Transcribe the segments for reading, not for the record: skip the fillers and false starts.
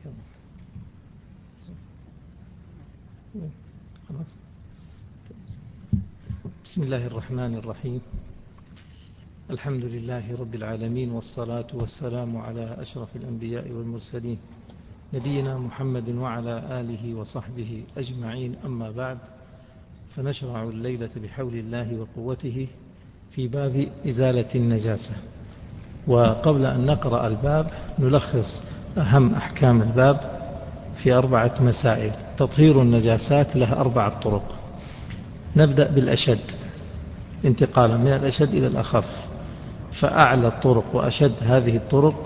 بسم الله الرحمن الرحيم. الحمد لله رب العالمين، والصلاة والسلام على أشرف الأنبياء والمرسلين نبينا محمد وعلى آله وصحبه أجمعين. أما بعد، فنشرع الليلة بحول الله وقوته في باب إزالة النجاسة. وقبل أن نقرأ الباب نلخص أهم أحكام الباب في 4 مسائل. تطهير النجاسات له 4 طرق. نبدأ بالأشد انتقالا من الأشد إلى الأخف. فأعلى الطرق وأشد هذه الطرق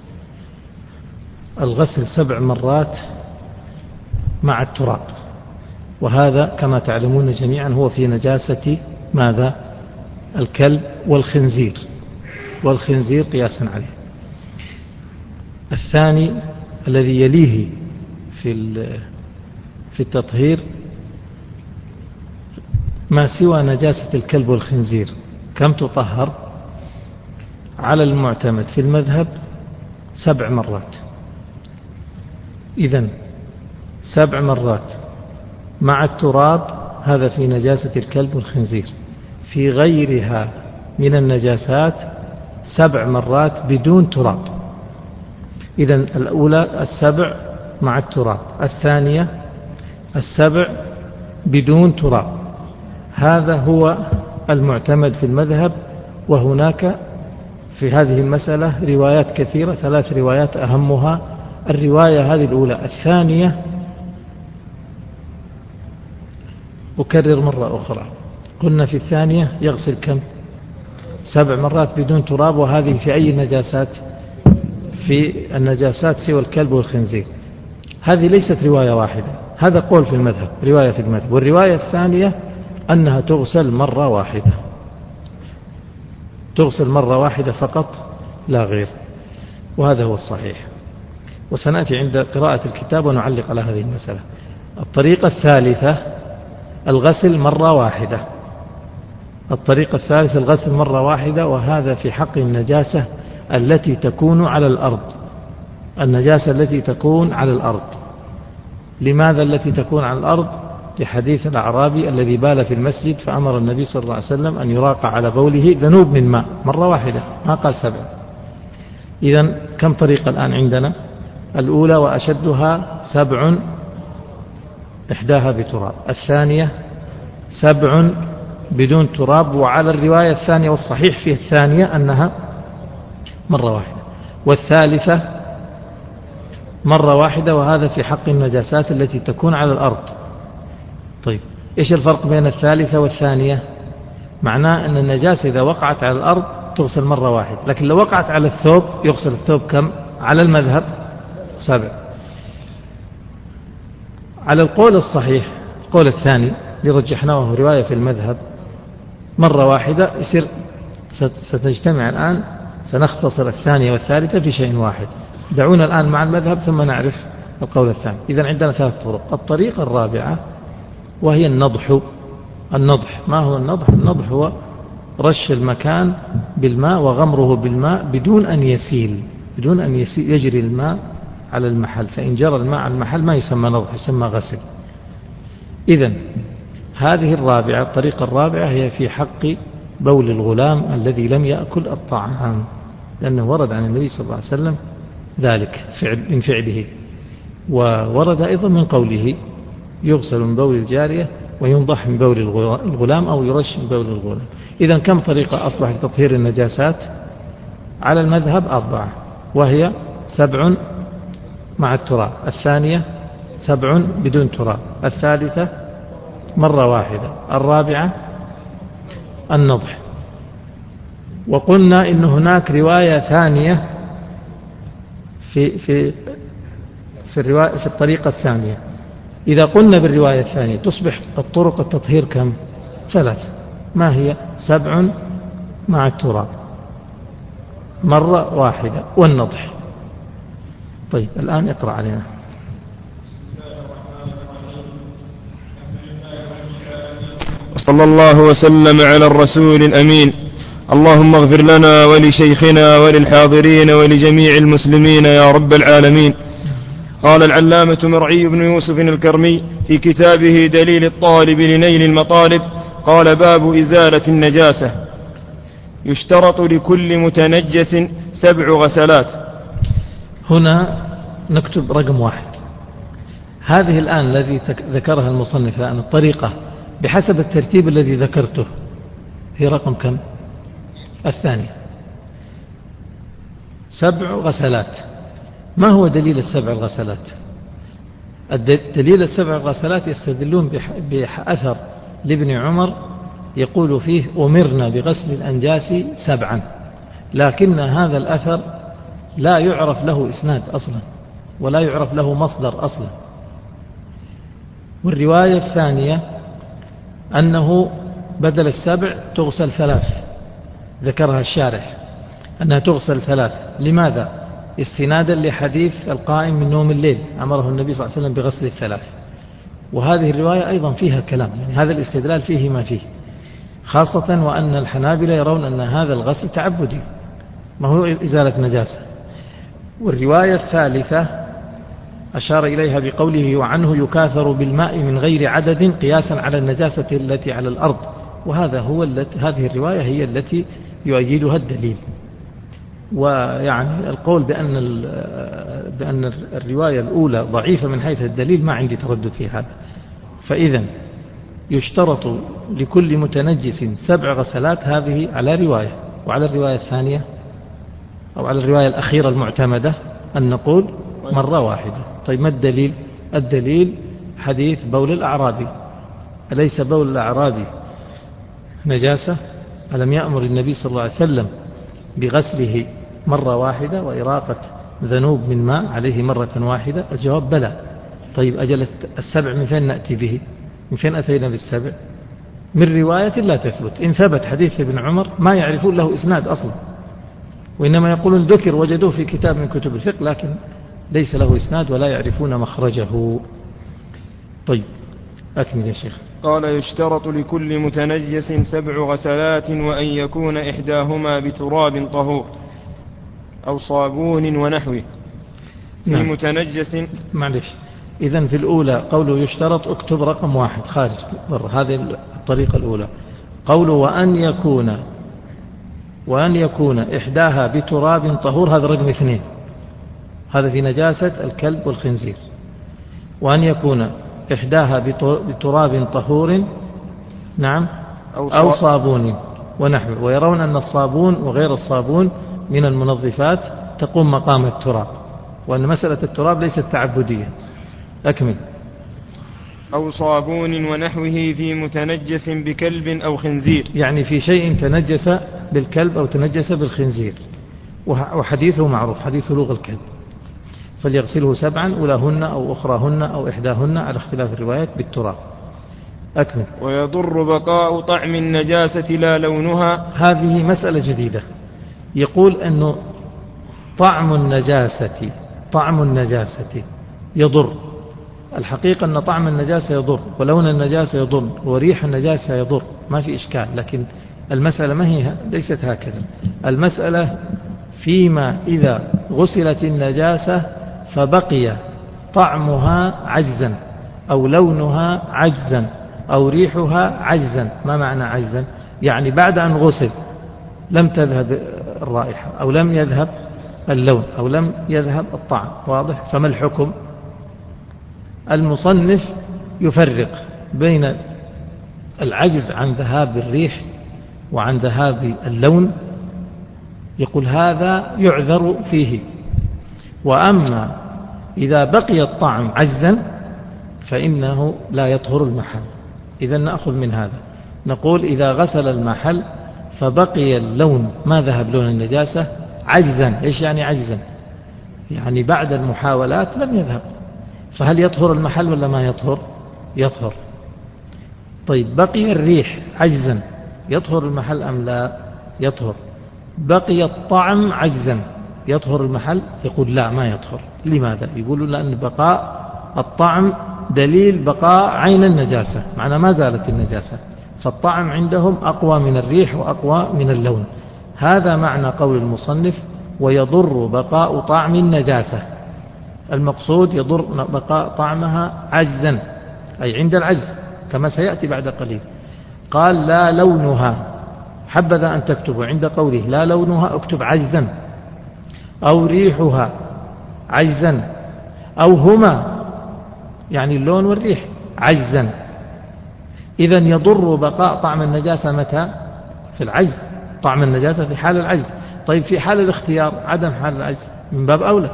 الغسل 7 مرات مع التراب، وهذا كما تعلمون جميعا هو في نجاسة ماذا؟ الكلب والخنزير قياسا عليه. الثاني الذي يليه في التطهير ما سوى نجاسة الكلب والخنزير. كم تطهر؟ على المعتمد في المذهب 7 مرات. إذن 7 مرات مع التراب، هذا في نجاسة الكلب والخنزير. في غيرها من النجاسات 7 مرات بدون تراب. إذن الأولى 7 مع التراب، الثانية 7 بدون تراب. هذا هو المعتمد في المذهب. وهناك في هذه المسألة روايات كثيرة، 3 روايات أهمها الرواية هذه الأولى. الثانية أكرر مرة أخرى، قلنا في الثانية يغسل كم؟ 7 مرات بدون تراب. وهذه في أي نجاسات؟ في النجاسات سوى الكلب والخنزير. هذه ليست رواية واحدة، هذا قول في المذهب، رواية في المذهب. والرواية الثانية أنها تغسل مرة واحدة، تغسل مرة واحدة فقط لا غير، وهذا هو الصحيح. وسنأتي عند قراءة الكتاب ونعلق على هذه المسألة. الطريقة الثالثة الغسل مرة واحدة. الطريقة الثالثة الغسل مرة واحدة، وهذا في حق النجاسة التي تكون على الأرض. النجاسة التي تكون على الأرض. لماذا التي تكون على الأرض؟ لحديث الأعرابي الذي بال في المسجد فأمر النبي صلى الله عليه وسلم أن يراق على بوله ذنوب من ماء مرة واحدة، ما قال 7. إذن كم طريقة الآن عندنا؟ الأولى وأشدها 7 إحداها بتراب، الثانية 7 بدون تراب. وعلى الرواية الثانية والصحيح في الثانية أنها مرة واحدة، والثالثة مرة واحدة، وهذا في حق النجاسات التي تكون على الأرض. طيب إيش الفرق بين الثالثة والثانية؟ معناه أن النجاسة إذا وقعت على الأرض تغسل مرة واحدة، لكن لو وقعت على الثوب يغسل الثوب كم؟ على المذهب 7. على القول الصحيح القول الثاني لرجحناه وهو رواية في المذهب مرة واحدة يصير. ستجتمع الآن، سنختصر الثانية والثالثة في شيء واحد. دعونا الآن مع المذهب ثم نعرف القول الثاني. إذن عندنا 3 طرق. الطريقة الرابعة وهي النضح. ما هو النضح؟ النضح هو رش المكان بالماء وغمره بالماء بدون أن يسيل يجري الماء على المحل. فإن جرى الماء على المحل ما يسمى نضح، يسمى غسل. إذن هذه الرابعة، الطريقة الرابعة هي في حق بول الغلام الذي لم يأكل الطعام، لأنه ورد عن النبي صلى الله عليه وسلم ذلك من فعله، وورد أيضا من قوله يغسل من بول الجارية وينضح من بول الغلام أو يرش من بول الغلام. إذن كم طريقة أصبح لتطهير النجاسات؟ على المذهب 4، وهي 7 مع التراب، الثانية 7 بدون تراب، الثالثة مرة واحدة، الرابعة النضح. وقلنا إن هناك رواية ثانية في الطريقة الثانية. إذا قلنا بالرواية الثانية تصبح الطرق التطهير كم؟ 3. ما هي؟ 7 مع التراب، مرة واحدة، والنضح. طيب الآن اقرأ علينا. صلى الله وسلم على الرسول الأمين. اللهم اغفر لنا ولشيخنا وللحاضرين ولجميع المسلمين يا رب العالمين. قال العلامة مرعي بن يوسف الكرمي في كتابه دليل الطالب لنيل المطالب، قال: باب إزالة النجاسة. يشترط لكل متنجس 7 غسلات. هنا نكتب رقم 1. هذه الآن الذي ذكرها المصنف الآن الطريقة بحسب الترتيب الذي ذكرته هي رقم كم؟ الثانية. 7 غسلات. ما هو دليل 7 الغسلات؟ دليل 7 الغسلات يستدلون بأثر لابن عمر يقول فيه: أمرنا بغسل الأنجاس 7، لكن هذا الأثر لا يعرف له إسناد أصلا ولا يعرف له مصدر أصلا. والرواية الثانية أنه بدل 7 تغسل 3، ذكرها الشارح أنها تغسل 3. لماذا؟ استنادا لحديث القائم من نوم الليل أمره النبي صلى الله عليه وسلم بغسل 3. وهذه الرواية أيضا فيها كلام، يعني هذا الاستدلال فيه ما فيه، خاصة وأن الحنابلة يرون أن هذا الغسل تعبدي ما هو إزالة نجاسة. والرواية الثالثة أشار إليها بقوله: وعنه يكاثر بالماء من غير عدد قياسا على النجاسة التي على الأرض. وهذا هو هذه الرواية هي التي يؤيدها الدليل. ويعني القول بأن الرواية الأولى ضعيفة من حيث الدليل ما عندي تردد في هذا. فإذا يشترط لكل متنجس 7 غسلات، هذه على رواية. وعلى الرواية الثانية أو على الرواية الأخيرة المعتمدة أن نقول مرة واحدة. طيب ما الدليل؟ الدليل حديث بول الأعرابي. أليس بول الأعرابي نجاسة؟ ألم يأمر النبي صلى الله عليه وسلم بغسله مرة واحدة وإراقة ذنوب من ماء عليه مرة واحدة؟ الجواب بلى. طيب أجل 7 من فين نأتي به؟ من فين أتينا بال7؟ من رواية لا تثبت. إن ثبت حديث ابن عمر ما يعرفون له إسناد أصلا، وإنما يقولون ذكر وجدوه في كتاب من كتب الفقه، لكن ليس له إسناد ولا يعرفون مخرجه. طيب أكمل يا شيخ. قال: يشترط لكل متنجس 7 غسلات، وأن يكون إحداهما بتراب طهور أو صابون ونحوه. في نعم. متنجس معلش، إذن في الأولى قوله يشترط اكتب رقم 1 خارج هذه الطريقة الأولى. قوله وأن يكون إحداها بتراب طهور، هذا رقم 2، هذا في نجاسة الكلب والخنزير. وأن يكون إحداها بتراب طهور، نعم، أو صابون ونحوه. ويرون أن الصابون وغير الصابون من المنظفات تقوم مقام التراب، وأن مسألة التراب ليست تعبدية. أكمل. أو صابون ونحوه في متنجس بكلب أو خنزير، يعني في شيء تنجس بالكلب أو تنجس بالخنزير. وحديثه معروف، حديث لغة الكلب، فليغسله 7 أولاهن أو أخراهن أو إحداهن على اختلاف الروايات بالتراب. أكمل. ويضر بقاء طعم النجاسة لا لونها. هذه مسألة جديدة. يقول أنه طعم النجاسة يضر. الحقيقة أن طعم النجاسة يضر، ولون النجاسة يضر، وريح النجاسة يضر، ما في إشكال. لكن المسألة ما هي ليست هكذا. المسألة فيما إذا غسلت النجاسة فبقي طعمها عجزا أو لونها عجزا أو ريحها عجزا. ما معنى عجزا؟ يعني بعد أن غسل لم تذهب الرائحة أو لم يذهب اللون أو لم يذهب الطعم. واضح؟ فما الحكم؟ المصنف يفرق بين العجز عن ذهاب الريح وعن ذهاب اللون، يقول هذا يعذر فيه. وأما إذا بقي الطعم عجزا فإنه لا يطهر المحل. إذا نأخذ من هذا نقول إذا غسل المحل فبقي اللون، ما ذهب لون النجاسة، عجزا. إيش يعني عجزا؟ يعني بعد المحاولات لم يذهب. فهل يطهر المحل ولا ما يطهر؟ يطهر. طيب بقي الريح عجزا، يطهر المحل أم لا؟ يطهر. بقي الطعم عجزا، يطهر المحل؟ يقول لا، ما يطهر. لماذا؟ يقولون لأن بقاء الطعم دليل بقاء عين النجاسة، معنى ما زالت النجاسة، فالطعم عندهم أقوى من الريح وأقوى من اللون. هذا معنى قول المصنف ويضر بقاء طعم النجاسة. المقصود يضر بقاء طعمها عجزا، أي عند العجز كما سيأتي بعد قليل. قال لا لونها، حبذا أن تكتبوا عند قوله لا لونها اكتب عجزا، أو ريحها عجزا، أو هما يعني اللون والريح عجزا. إذن يضر بقاء طعم النجاسة متى؟ في العجز، طعم النجاسة في حال العجز. طيب في حال الاختيار عدم حال العجز من باب أولى.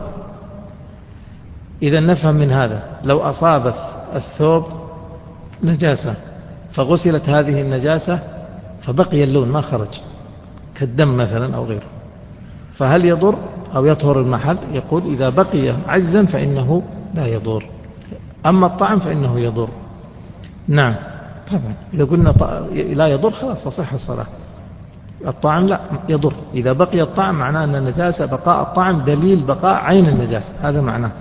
إذا نفهم من هذا لو أصابت الثوب نجاسة فغسلت هذه النجاسة فبقي اللون ما خرج كالدم مثلا أو غيره، فهل يضر أو يطهر المحل؟ يقول إذا بقي عجزا فإنه لا يضر، أما الطعم فإنه يضر. نعم طبعا إذا قلنا لا يضر خلاص تصح الصلاة. الطعم لا يضر، إذا بقي الطعم معناه أن النجاسة بقاء الطعم دليل بقاء عين النجاسة، هذا معناه.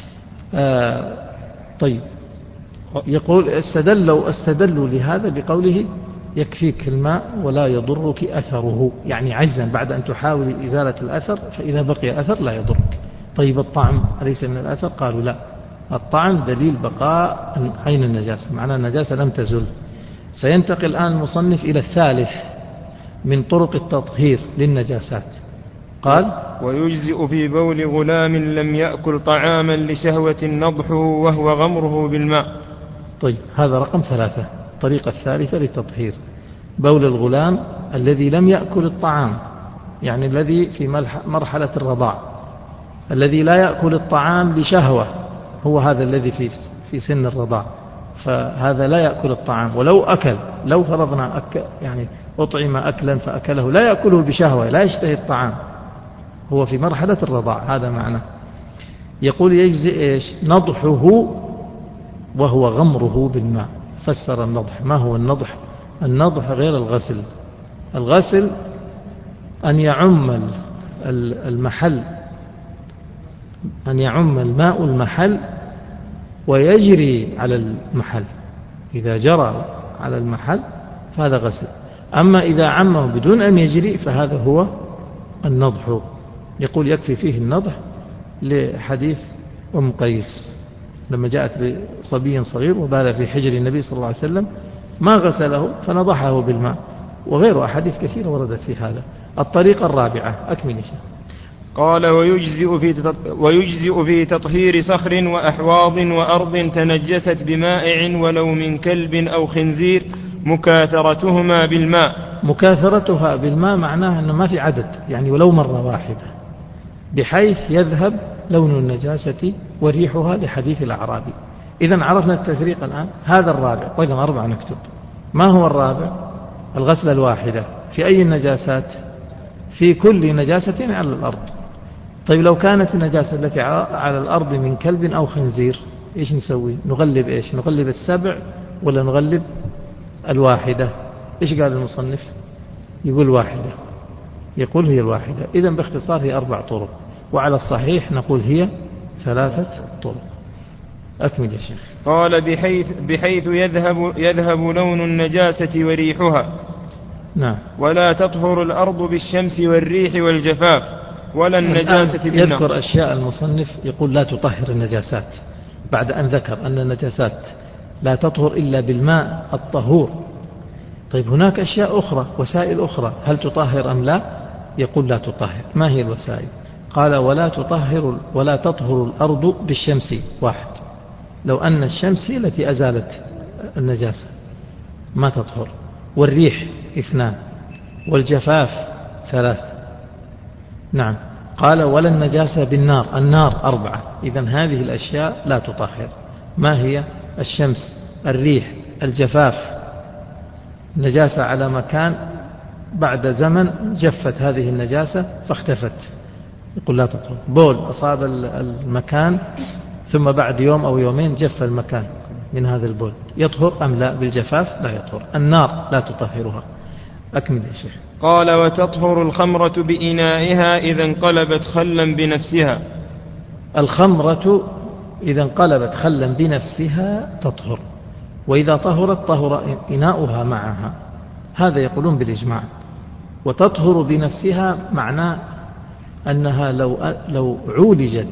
طيب يقول استدلوا لهذا بقوله يكفيك الماء ولا يضرك أثره، يعني عجزا بعد أن تحاول إزالة الأثر فإذا بقي أثر لا يضرك. طيب الطعم أليس من الأثر؟ قالوا لا، الطعم دليل بقاء عين النجاسة، معناه النجاسة لم تزل. سينتقل الآن المصنف إلى الثالث من طرق التطهير للنجاسات. قال ويجزئ في بول غلام لم يأكل طعاما لشهوة نضحه وهو غمره بالماء. طيب هذا رقم 3، الطريقة الثالثة للتطهير بول الغلام الذي لم يأكل الطعام، يعني الذي في مرحلة الرضاع، الذي لا يأكل الطعام لشهوة، هو هذا الذي في سن الرضاع، فهذا لا يأكل الطعام. ولو أكل، لو فرضنا يعني أطعم أكلا فأكله لا يأكله بشهوة، لا يشتهي الطعام، هو في مرحلة الرضاع، هذا معنى. يقول يجزئ إيش؟ نضحه وهو غمره بالماء. فسر النضح. ما هو النضح؟ النضح غير الغسل. الغسل أن يعم المحل، أن يعم الماء المحل ويجري على المحل، إذا جرى على المحل فهذا غسل. أما إذا عمه بدون أن يجري فهذا هو النضح. يقول يكفي فيه النضح لحديث أم قيس لما جاءت بصبي صغير وبال في حجر النبي صلى الله عليه وسلم ما غسله فنضحه بالماء، وغير أحاديث كثيرة وردت في هذا. الطريقة الرابعة أكمل شيء. قال ويجزئ في تطهير صخر وأحواض وأرض تنجست بمائع ولو من كلب أو خنزير مكاثرتهما بالماء. مكاثرتها بالماء معناها أنه ما في عدد، يعني ولو مرة واحدة، بحيث يذهب لون النجاسة وريحها لحديث الأعرابي. إذن عرفنا التفريق الآن. هذا الرابع. وإذن 4 نكتب. ما هو الرابع؟ الغسلة الواحدة في أي النجاسات؟ في كل نجاسة على الأرض. طيب لو كانت النجاسة التي على الأرض من كلب أو خنزير إيش نسوي؟ نغلب إيش؟ نغلب 7 ولا نغلب 1؟ إيش قال المصنف؟ يقول 1. يقول هي 1. إذن باختصار هي 4 طرق، وعلى الصحيح نقول هي 3 طرق. أكمل يا شيخ. قال بحيث يذهب لون النجاسة وريحها. نعم. ولا تطهر الأرض بالشمس والريح والجفاف ولا النجاسة بالنار. يذكر أشياء المصنف، يقول لا تطهر النجاسات بعد أن ذكر أن النجاسات لا تطهر إلا بالماء الطهور. طيب هناك أشياء أخرى، وسائل أخرى، هل تطهر أم لا؟ يقول لا تطهر. ما هي الوسائل؟ قال ولا تطهر الأرض بالشمس. 1، لو أن الشمس هي التي أزالت النجاسة ما تطهر. والريح 2، والجفاف 3. نعم. قال ولا النجاسة بالنار. النار 4. إذن هذه الأشياء لا تطهر. ما هي؟ الشمس، الريح، الجفاف. نجاسة على مكان بعد زمن جفت هذه النجاسة فاختفت، يقول لا تطهر. بول أصاب المكان ثم بعد يوم أو يومين جف المكان من هذا البول، يطهر أم لا؟ بالجفاف لا يطهر. النار لا تطهرها. أكمل يا شيخ. قال وتطهر الخمرة بإنائها إذا انقلبت خلا بنفسها. الخمرة إذا انقلبت خلا بنفسها تطهر، وإذا طهرت طهر إناؤها معها. هذا يقولون بالإجماع. وتطهر بنفسها معناه أنها لو عولجت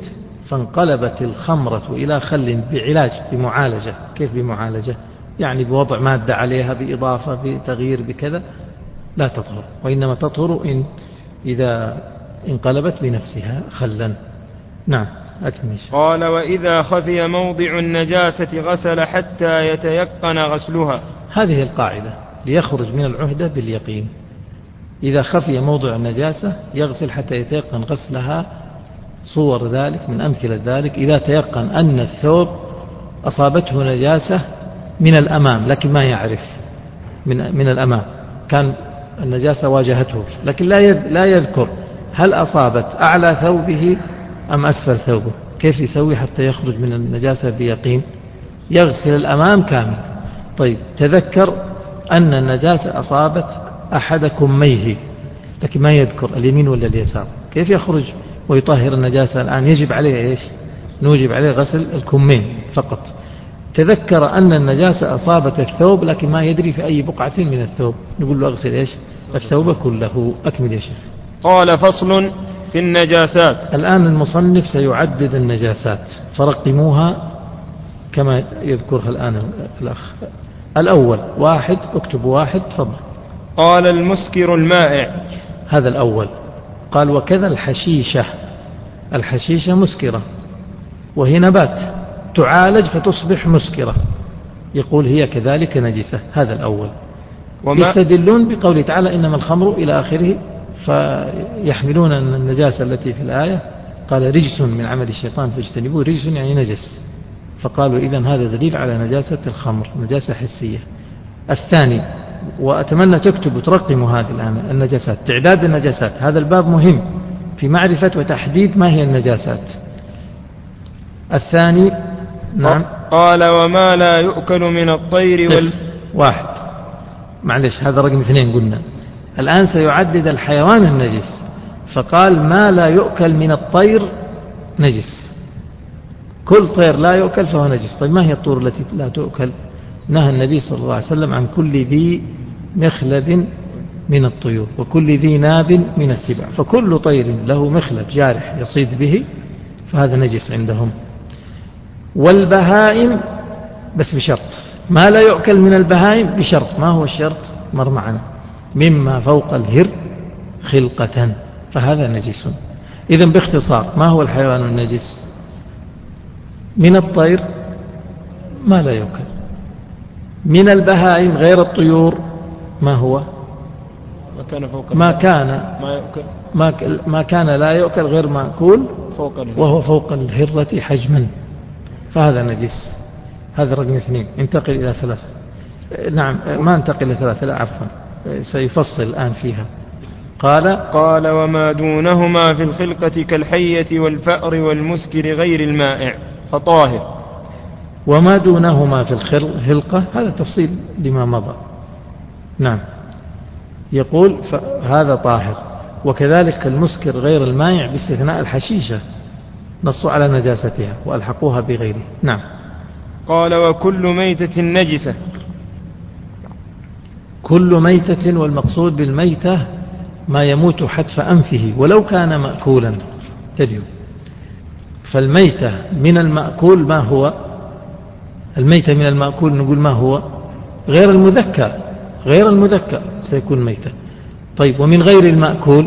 فانقلبت الخمرة إلى خل بعلاج بمعالجة. كيف بمعالجة؟ يعني بوضع مادة عليها، بإضافة، بتغيير، بكذا، لا تطهر، وإنما تطهر إذا انقلبت بنفسها خلا. نعم أكمل. قال: وإذا خفي موضع النجاسة غسل حتى يتيقن غسلها. هذه القاعدة ليخرج من العهدة باليقين. إذا خفي موضع النجاسة يغسل حتى يتيقن غسلها. صور ذلك من أمثلة ذلك: إذا تيقن أن الثوب أصابته نجاسة من الأمام لكن ما يعرف، من الأمام كان النجاسة واجهته لكن لا يذكر هل أصابت أعلى ثوبه أم أسفل ثوبه، كيف يسوي حتى يخرج من النجاسة بيقين؟ يغسل الأمام كامل. طيب تذكر أن النجاسة أصابت أحد كميه لكن ما يذكر اليمين ولا اليسار، كيف يخرج ويطهر النجاسة الآن؟ يجب عليه إيش؟ نوجب عليه غسل الكمين فقط. تذكر أن النجاسة أصابت الثوب لكن ما يدري في أي بقعة من الثوب، نقول له أغسل إيش؟ الثوب كله. أكمل يا شيخ. قال: فصل في النجاسات. الآن المصنف سيعدد النجاسات، فرقموها كما يذكرها الآن الأخ. الأول، واحد، اكتب واحد، تفضل. قال: المسكر المائع. هذا الأول. قال: وكذا الحشيشة. الحشيشة مسكرة وهي نبات تعالج فتصبح مسكرة، يقول هي كذلك نجسة. هذا الأول. يستدلون بقوله تعالى: إنما الخمر إلى آخره، فيحملون أن النجاسة التي في الآية قال رجس من عمل الشيطان فاجتنبوه، رجس يعني نجس، فقالوا إذن هذا دليل على نجاسة الخمر، نجاسة حسية. الثاني، وأتمنى تكتب وترقموا هذه الآن النجاسات، تعداد النجاسات. هذا الباب مهم في معرفة وتحديد ما هي النجاسات. الثاني، نعم. قال: وما لا يؤكل من الطير واحد، معلش هذا رقم 2 قلنا. الآن سيعدد الحيوان النجس، فقال ما لا يؤكل من الطير نجس، كل طير لا يؤكل فهو نجس. طيب ما هي الطيور التي لا تؤكل؟ نهى النبي صلى الله عليه وسلم عن كل ذي مخلب من الطيور وكل ذي ناب من السبع، فكل طير له مخلب جارح يصيد به فهذا نجس عندهم. والبهائم بس بشرط، ما لا يؤكل من البهائم بشرط. ما هو الشرط؟ مر معنا: مما فوق الهر خلقة، فهذا نجس. إذن باختصار ما هو الحيوان النجس؟ من الطير ما لا يؤكل، من البهائم غير الطيور ما هو؟ ما كان لا يؤكل غير مأكول وهو فوق الهرة حجما، فهذا نجس. هذا رقم 2. انتقل إلى 3. نعم، ما انتقل إلى 3، لا عفوا، سيفصل الآن فيها. قال: وما دونهما في الخلقة كالحية والفأر والمسكر غير المائع فطاهر. وما دونهما في الخلقة هذا تفصيل لما مضى. نعم، يقول هذا طاهر. وكذلك المسكر غير المائع باستثناء الحشيشة، نصوا على نجاستها وألحقوها بغيره. نعم. قال: وكل ميتة نجسة. كل ميتة، والمقصود بالميتة ما يموت حتف أنفه ولو كان مأكولا. تدعو. فالميتة من المأكول ما هو؟ الميتة من المأكول نقول ما هو؟ غير المذكى، غير المذكى سيكون ميتة. طيب ومن غير المأكول؟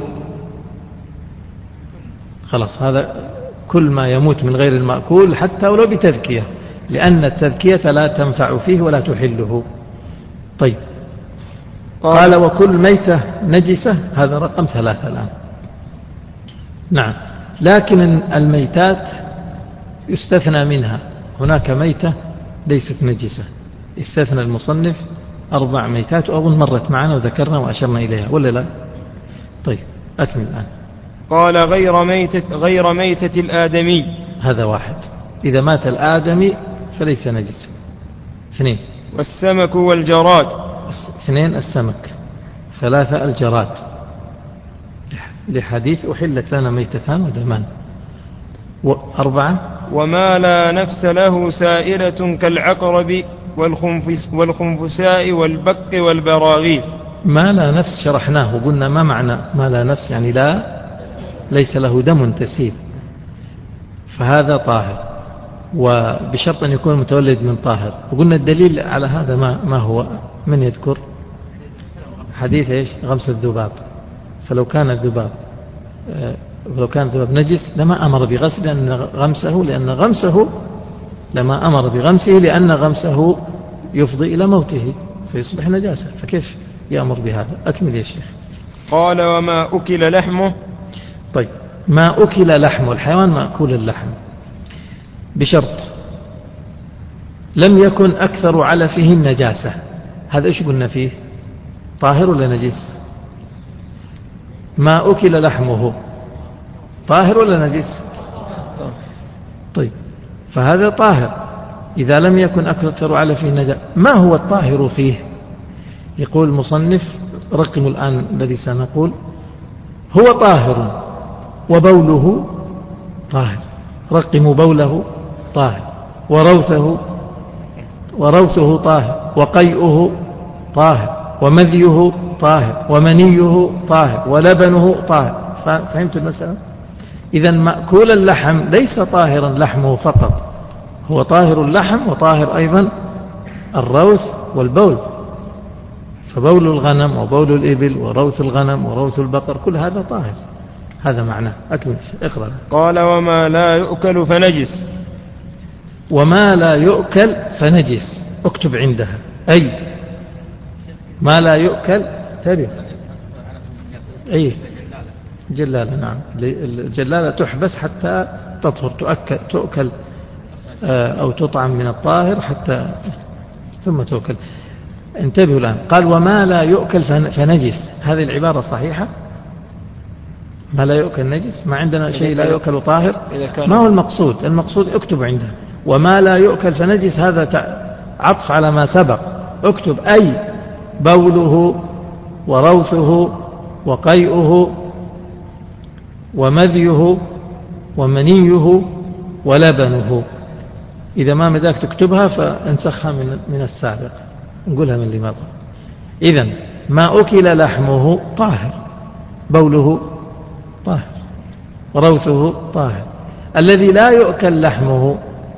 خلاص، هذا كل ما يموت من غير المأكول حتى ولو بتذكية، لأن التذكية لا تنفع فيه ولا تحله. طيب، قال: وكل ميتة نجسة، هذا رقم 3 الآن. نعم، لكن الميتات يستثنى منها، هناك ميتة ليست نجسة، استثنى المصنف 4 ميتات، وأظن مرت معنا وذكرنا وأشرنا إليها ولا لا؟ طيب أكمل الآن. قال: غير ميتة الآدمي. هذا 1. إذا مات الآدمي فليس نجسا. 2. والسمك والجراد. 2 السمك. 3 الجراد، لحديث أحلت لنا ميتتان ودمان. 4 وما لا نفس له سائلة كالعقرب والخنفساء والبق والبراغيث. ما لا نفس شرحناه وقلنا ما معنى ما لا نفس، يعني ليس له دم تسيل، فهذا طاهر، وبشرط أن يكون متولد من طاهر. وقلنا الدليل على هذا ما هو؟ من يذكر حديث إيش؟ غمس الذباب. فلو كان الذباب نجس لما أمر بغسله، لأن غمسه لما أمر بغمسه لأن غمسه يفضي إلى موته فيصبح نجاسة، فكيف يأمر بهذا؟ أكمل يا شيخ. قال وما أكل لحمه. طيب، ما أكل لحمه، الحيوان مأكول اللحم بشرط لم يكن أكثر علفه النجاسة. هذا إيش قلنا فيه؟ طاهر ولا نجس؟ ما أكل لحمه طاهر ولا نجس؟ طيب، فهذا طاهر إذا لم يكن أكثر علفه النجاسة. ما هو الطاهر فيه؟ يقول المصنف، رقموا الآن الذي سنقول: هو طاهر وبوله طاهر. رقموا: بوله طاهر، وروثه طاهر، وقيئه طاهر، ومذيه طاهر، ومنيه طاهر، ولبنه طاهر. فهمت المسألة؟ إذن مأكول اللحم ليس طاهرا لحمه فقط، هو طاهر اللحم وطاهر أيضا الروث والبول. فبول الغنم وبول الإبل وروث الغنم وروث البقر كل هذا طاهر. هذا معناه. أكمل، اقرأ. قال وما لا يؤكل فنجس. وما لا يؤكل فنجس، اكتب عندها. أي ما لا يؤكل، تبي أي جلالة. نعم، الجلالة تحبس حتى تطهر، تؤكل أو تطعم من الطاهر حتى ثم تؤكل. انتبهوا الآن. قال وما لا يؤكل فنجس، هذه العبارة صحيحة؟ ما لا يؤكل نجس؟ ما عندنا شيء لا يؤكل طاهر. ما هو المقصود؟ المقصود اكتب عنده وما لا يؤكل فنجس، هذا عطف على ما سبق. اكتب أي بوله وروثه وقيئه ومذيه ومنيه ولبنه. إذا ما مداك تكتبها فانسخها من السابق، نقولها من اللي مضى. إذن ما أكل لحمه طاهر، بوله طاهر، وروثه طاهر. الذي لا يؤكل لحمه،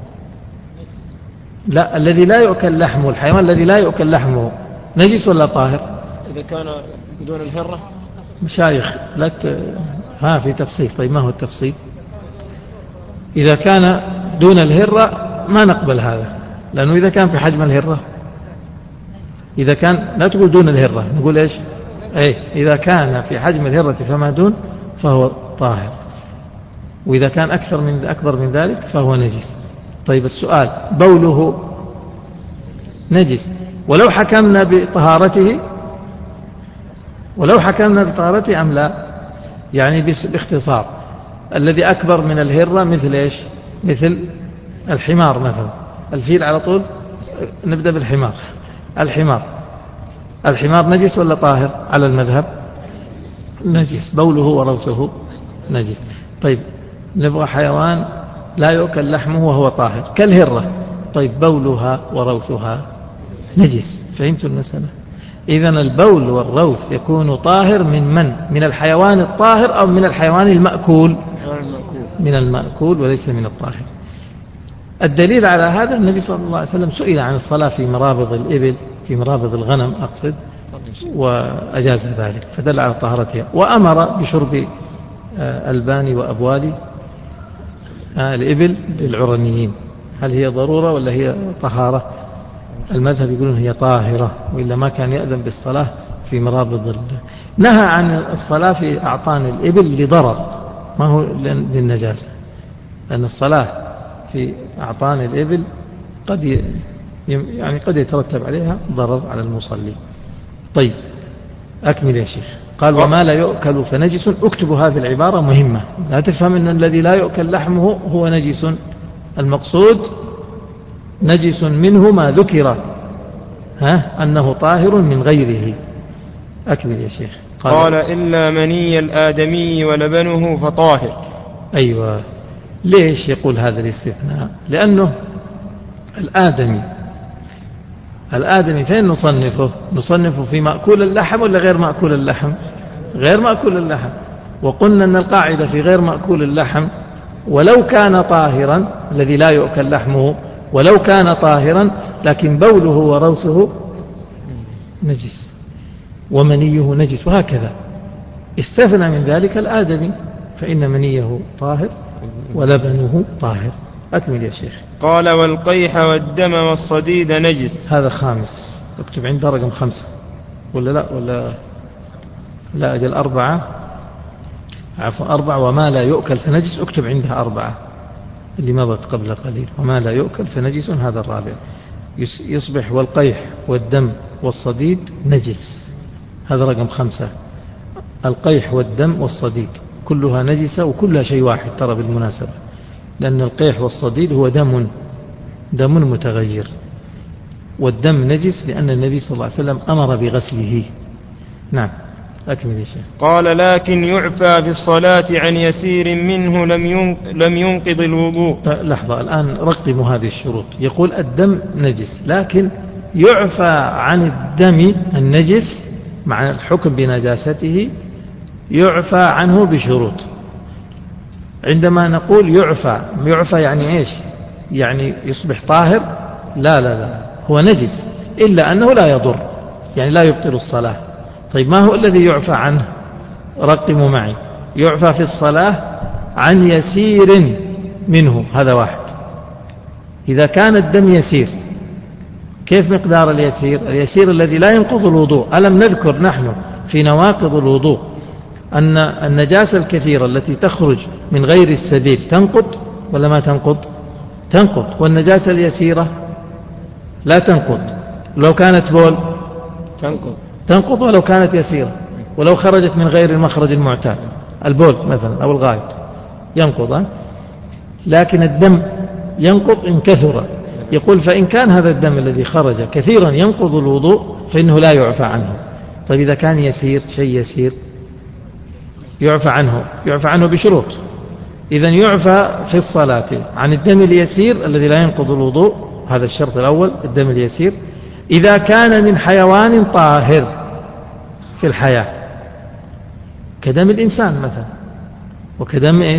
لا، الذي لا يؤكل لحمه، الحيوان الذي لا يؤكل لحمه نجس ولا طاهر؟ إذا كان بدون الهرة. مشايخ لا في تفصيل. طيب ما هو التفصيل؟ إذا كان دون الهرة ما نقبل هذا، لأنه إذا كان في حجم الهرة، إذا كان، لا تقول دون الهرة، نقول إيش؟ إذا كان في حجم الهرة فما دون فهو طاهر، وإذا كان أكبر من ذلك فهو نجس. طيب السؤال: بوله نجس ولو حكمنا بطهارته أم لا؟ يعني باختصار، الذي أكبر من الهرة مثل إيش؟ مثل الحمار مثلا. الفيل على طول، نبدأ بالحمار. الحمار نجس ولا طاهر على المذهب؟ نجس، بوله وروثه نجس. طيب نبغى حيوان لا يؤكل لحمه وهو طاهر كالهرة، طيب بولها وروثها نجس. فهمت المسألة؟ إذن البول والروث يكون طاهر من الحيوان الطاهر أو من الحيوان المأكول؟ من المأكول وليس من الطاهر. الدليل على هذا النبي صلى الله عليه وسلم سئل عن الصلاة في مرابض الإبل، في مرابض الغنم أقصد، وأجاز ذلك فدل على طهارتها، وأمر بشرب ألبان وأبوال الإبل للعرنيين. هل هي ضرورة ولا هي طهارة؟ المذهب يقولون هي طاهرة، وإلا ما كان يأذن بالصلاة في مرابض نهى عن الصلاة في أعطان الإبل لضرر، ما هو للنجاسة، لأن الصلاة في أعطان الإبل قد يترتب عليها ضرر على المصلي. طيب أكمل يا شيخ. قال وما لا يؤكل فنجس. اكتبوا هذه العبارة مهمة، لا تفهم أن الذي لا يؤكل لحمه هو نجس، المقصود نجس منه ما ذكر أنه طاهر من غيره. أكمل يا شيخ. قال إلا مني الآدمي ولبنه فطاهر. أيوة. ليش يقول هذا الاستثناء؟ لأنه الآدمي فين نصنفه في مأكول اللحم ولا غير مأكول اللحم؟ غير مأكول اللحم. وقلنا أن القاعدة في غير مأكول اللحم ولو كان طاهرا الذي لا يؤكل لحمه ولو كان طاهرا لكن بوله وروثه نجس ومنيه نجس، وهكذا استثنى من ذلك الآدمي فإن منيه طاهر ولبنه طاهر. أكمل يا شيخ. قال والقيح والدم والصديد نجس. هذا خامس، اكتب عندها رقم 5 ولا لا أجل 4 عفوا 4. وما لا يؤكل فنجس، اكتب عندها 4 اللي مضت قبل قليل. وما لا يؤكل فنجس، هذا الرابع. يصبح والقيح والدم والصديد نجس، هذا رقم 5. القيح والدم والصديد كلها نجسة وكلها شيء واحد ترى بالمناسبة، لأن القيح والصديد هو دم متغير، والدم نجس لأن النبي صلى الله عليه وسلم أمر بغسله. نعم أكمل يا شيخ. قال لكن يعفى في الصلاة عن يسير منه لم ينقض الوضوء. لحظة الآن رقموا هذه الشروط. يقول الدم نجس لكن يعفى عن الدم النجس مع الحكم بنجاسته، يعفى عنه بشروط. عندما نقول يعفى يعني إيش؟ يعني يصبح طاهر؟ لا هو نجس إلا أنه لا يضر، يعني لا يبطل الصلاة. طيب ما هو الذي يعفى عنه؟ رقموا معي. يعفى في الصلاة عن يسير منه، هذا واحد. إذا كان الدم يسير، كيف مقدار اليسير؟ اليسير الذي لا ينقض الوضوء. ألم نذكر نحن في نواقض الوضوء أن النجاسة الكثيرة التي تخرج من غير السبيل تنقض ولا ما تنقض؟ تنقض. والنجاسة اليسيرة لا تنقض. لو كانت بول تنقض ولو كانت يسيرة، ولو خرجت من غير المخرج المعتاد، البول مثلا أو الغائط ينقض. لكن الدم ينقض إن كثر. يقول فإن كان هذا الدم الذي خرج كثيرا ينقض الوضوء فإنه لا يعفى عنه. طيب إذا كان يسير، شيء يسير، يعفى عنه بشروط. إذن يعفى في الصلاة عن الدم اليسير الذي لا ينقض الوضوء، هذا الشرط الأول، الدم اليسير. إذا كان من حيوان طاهر في الحياة كدم الإنسان مثلا، وكدم إيش،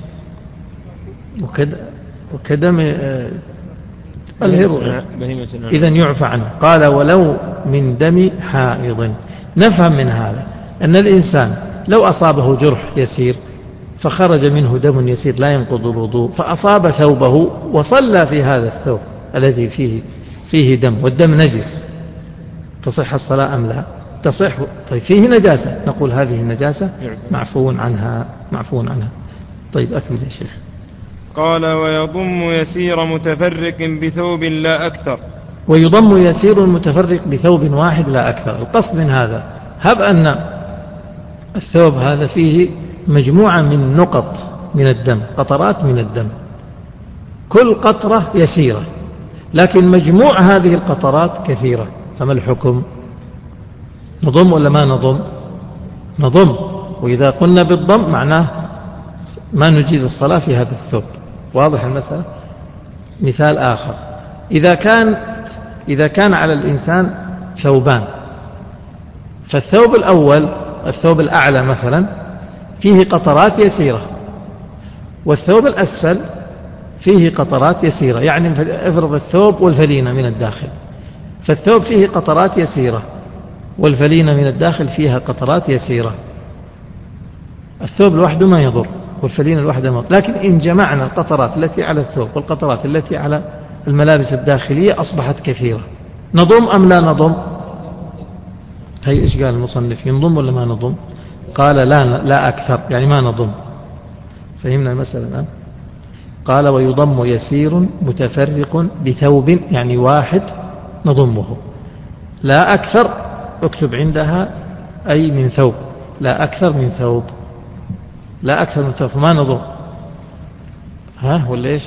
وكدم الهروع، إذن يعفى عنه. قال ولو من دم حائض. نفهم من هذا أن الإنسان لو أصابه جرح يسير فخرج منه دم يسير لا ينقض الوضوء، فأصاب ثوبه وصلى في هذا الثوب الذي فيه دم والدم نجس، تصح الصلاة أم لا؟ تصح. طيب فيه نجاسة، نقول هذه النجاسة معفو عنها. طيب أكمل يا شيخ. قال ويضم يسير متفرق بثوب لا أكثر. ويضم يسير متفرق بثوب واحد لا أكثر. القصد من هذا، هب أن الثوب هذا فيه مجموعة من نقط من الدم، قطرات من الدم، كل قطرة يسيرة لكن مجموع هذه القطرات كثيرة، فما الحكم؟ نضم ولا ما نضم؟ نضم. وإذا قلنا بالضم معناه ما نجيز الصلاة في هذا الثوب. واضح المسألة؟ مثال آخر، إذا كان على الإنسان ثوبان، فالثوب الأول الثوب الأعلى مثلا فيه قطرات يسيرة، والثوب الأسفل فيه قطرات يسيرة، يعني افرض الثوب والفلينة من الداخل، فالثوب فيه قطرات يسيرة والفلينة من الداخل فيها قطرات يسيرة. الثوب لوحده ما يضر والفلينة لوحده ما يضر، لكن إن جمعنا القطرات التي على الثوب والقطرات التي على الملابس الداخلية أصبحت كثيرة. نضم أم لا نضم؟ هي إيش قال المصنف؟ ينضم ولا ما نضم؟ قال لا أكثر، يعني ما نضم. فهمنا المسألة الآن؟ قال ويضم يسير متفرق بثوب، يعني واحد نضمه، لا أكثر، اكتب عندها أي من ثوب، لا أكثر من ثوب، لا أكثر من ثوب، فما نضم. ولا إيش؟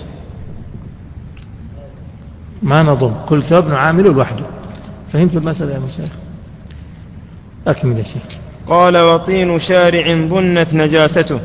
ما نضم، كل ثوب نعامله لوحده. فهمت المسألة يا مشايخ؟ أكمل يا شيخ. قال وطين شارع ظنت نجاسته.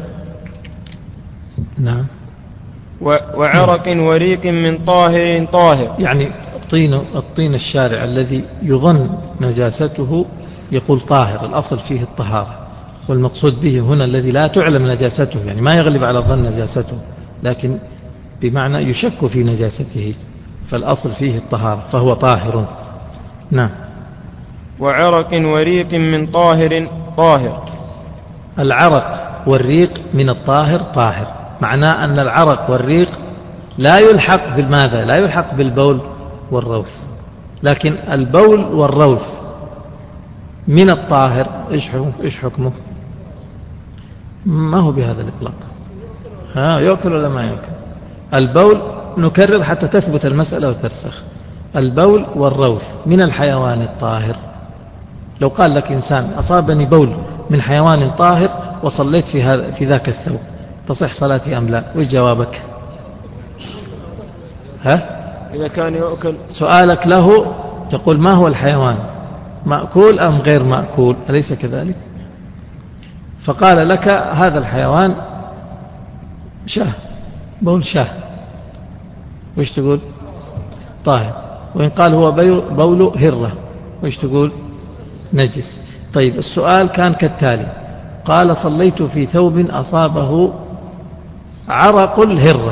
نعم. وعرق وريق من طاهر. يعني الطين الشارع الذي يظن نجاسته يقول طاهر، الأصل فيه الطهارة، والمقصود به هنا الذي لا تعلم نجاسته، يعني ما يغلب على الظن نجاسته، لكن بمعنى يشك في نجاسته، فالأصل فيه الطهارة فهو طاهر. نعم. وعرق وريق من طاهر طاهر. العرق والريق من الطاهر طاهر، معناه أن العرق والريق لا يلحق بالماذا؟ لا يلحق بالبول والروث، لكن البول والروث من الطاهر إيش حكمه؟ ما هو بهذا الإطلاق. يأكل ولا ما يأكل؟ البول نكرر حتى تثبت المسألة وترسخ. البول والروث من الحيوان الطاهر. لو قال لك إنسان أصابني بول من حيوان طاهر وصليت في ذاك الثوب، تصح صلاتي أم لا؟ وإيش جوابك؟ إذا كان يأكل. سؤالك له تقول ما هو الحيوان، مأكول أم غير مأكول؟ أليس كذلك؟ فقال لك هذا الحيوان شاه، بول شاه، وإيش تقول؟ طاهر. وإن قال هو بول هرة، وإيش تقول؟ نجس. طيب السؤال كان كالتالي: قال صليت في ثوب أصابه عرق الهرة،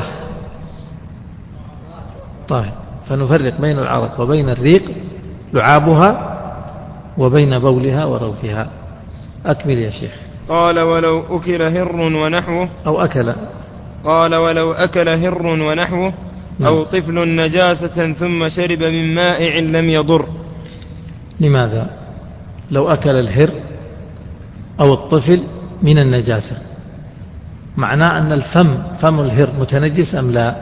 طيب فنفرق بين العرق وبين الريق لعابها وبين بولها وروثها. أكمل يا شيخ. قال ولو أكل هر ونحوه أو أكل. قال ولو أكل هر ونحوه أو طفل نجاسة ثم شرب من مائع لم يضر. لماذا؟ لو أكل الهر أو الطفل من النجاسة، معناه أن فم الهر متنجس أم لا؟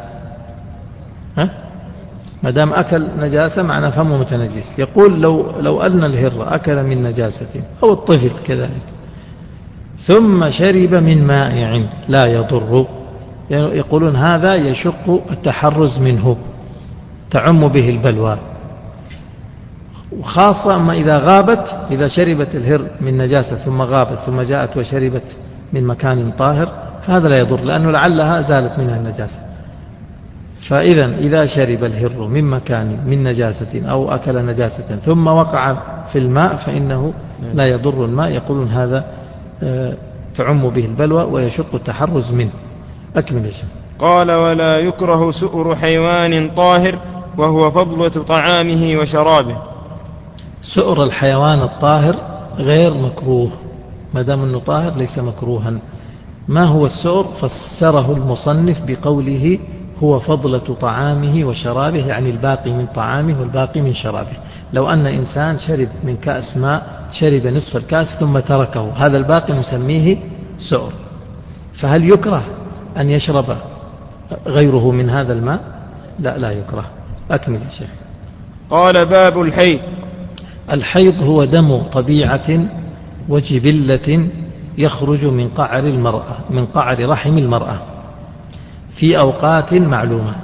ما دام أكل نجاسة معناه فمه متنجس. يقول لو أن الهر أكل من نجاسة أو الطفل كذلك ثم شرب من مائع لا يضر، يقولون هذا يشق التحرز منه، تعم به البلوى. وخاصة أما إذا غابت، إذا شربت الهر من نجاسة ثم غابت ثم جاءت وشربت من مكان طاهر، هذا لا يضر لأنه لعلها زالت منها النجاسة. فإذا إذا شرب الهر من مكان من نجاسة أو أكل نجاسة ثم وقع في الماء فإنه لا يضر الماء، يقولون هذا تعم به البلوى ويشق التحرز منه. أكمل يا شيخ. قال ولا يكره سؤر حيوان طاهر وهو فضلة طعامه وشرابه. سؤر الحيوان الطاهر غير مكروه ما دام أنه طاهر، ليس مكروها. ما هو السؤر؟ فسره المصنف بقوله هو فضلة طعامه وشرابه، يعني الباقي من طعامه والباقي من شرابه. لو أن إنسان شرب من كأس ماء، شرب نصف الكأس ثم تركه، هذا الباقي نسميه سؤر. فهل يكره أن يشرب غيره من هذا الماء؟ لا يكره. أكمل يا شيخ. قال باب الحيض. الحيض هو دم طبيعة وجبلة يخرج من قعر المرأة، من قعر رحم المرأة في أوقات معلومة.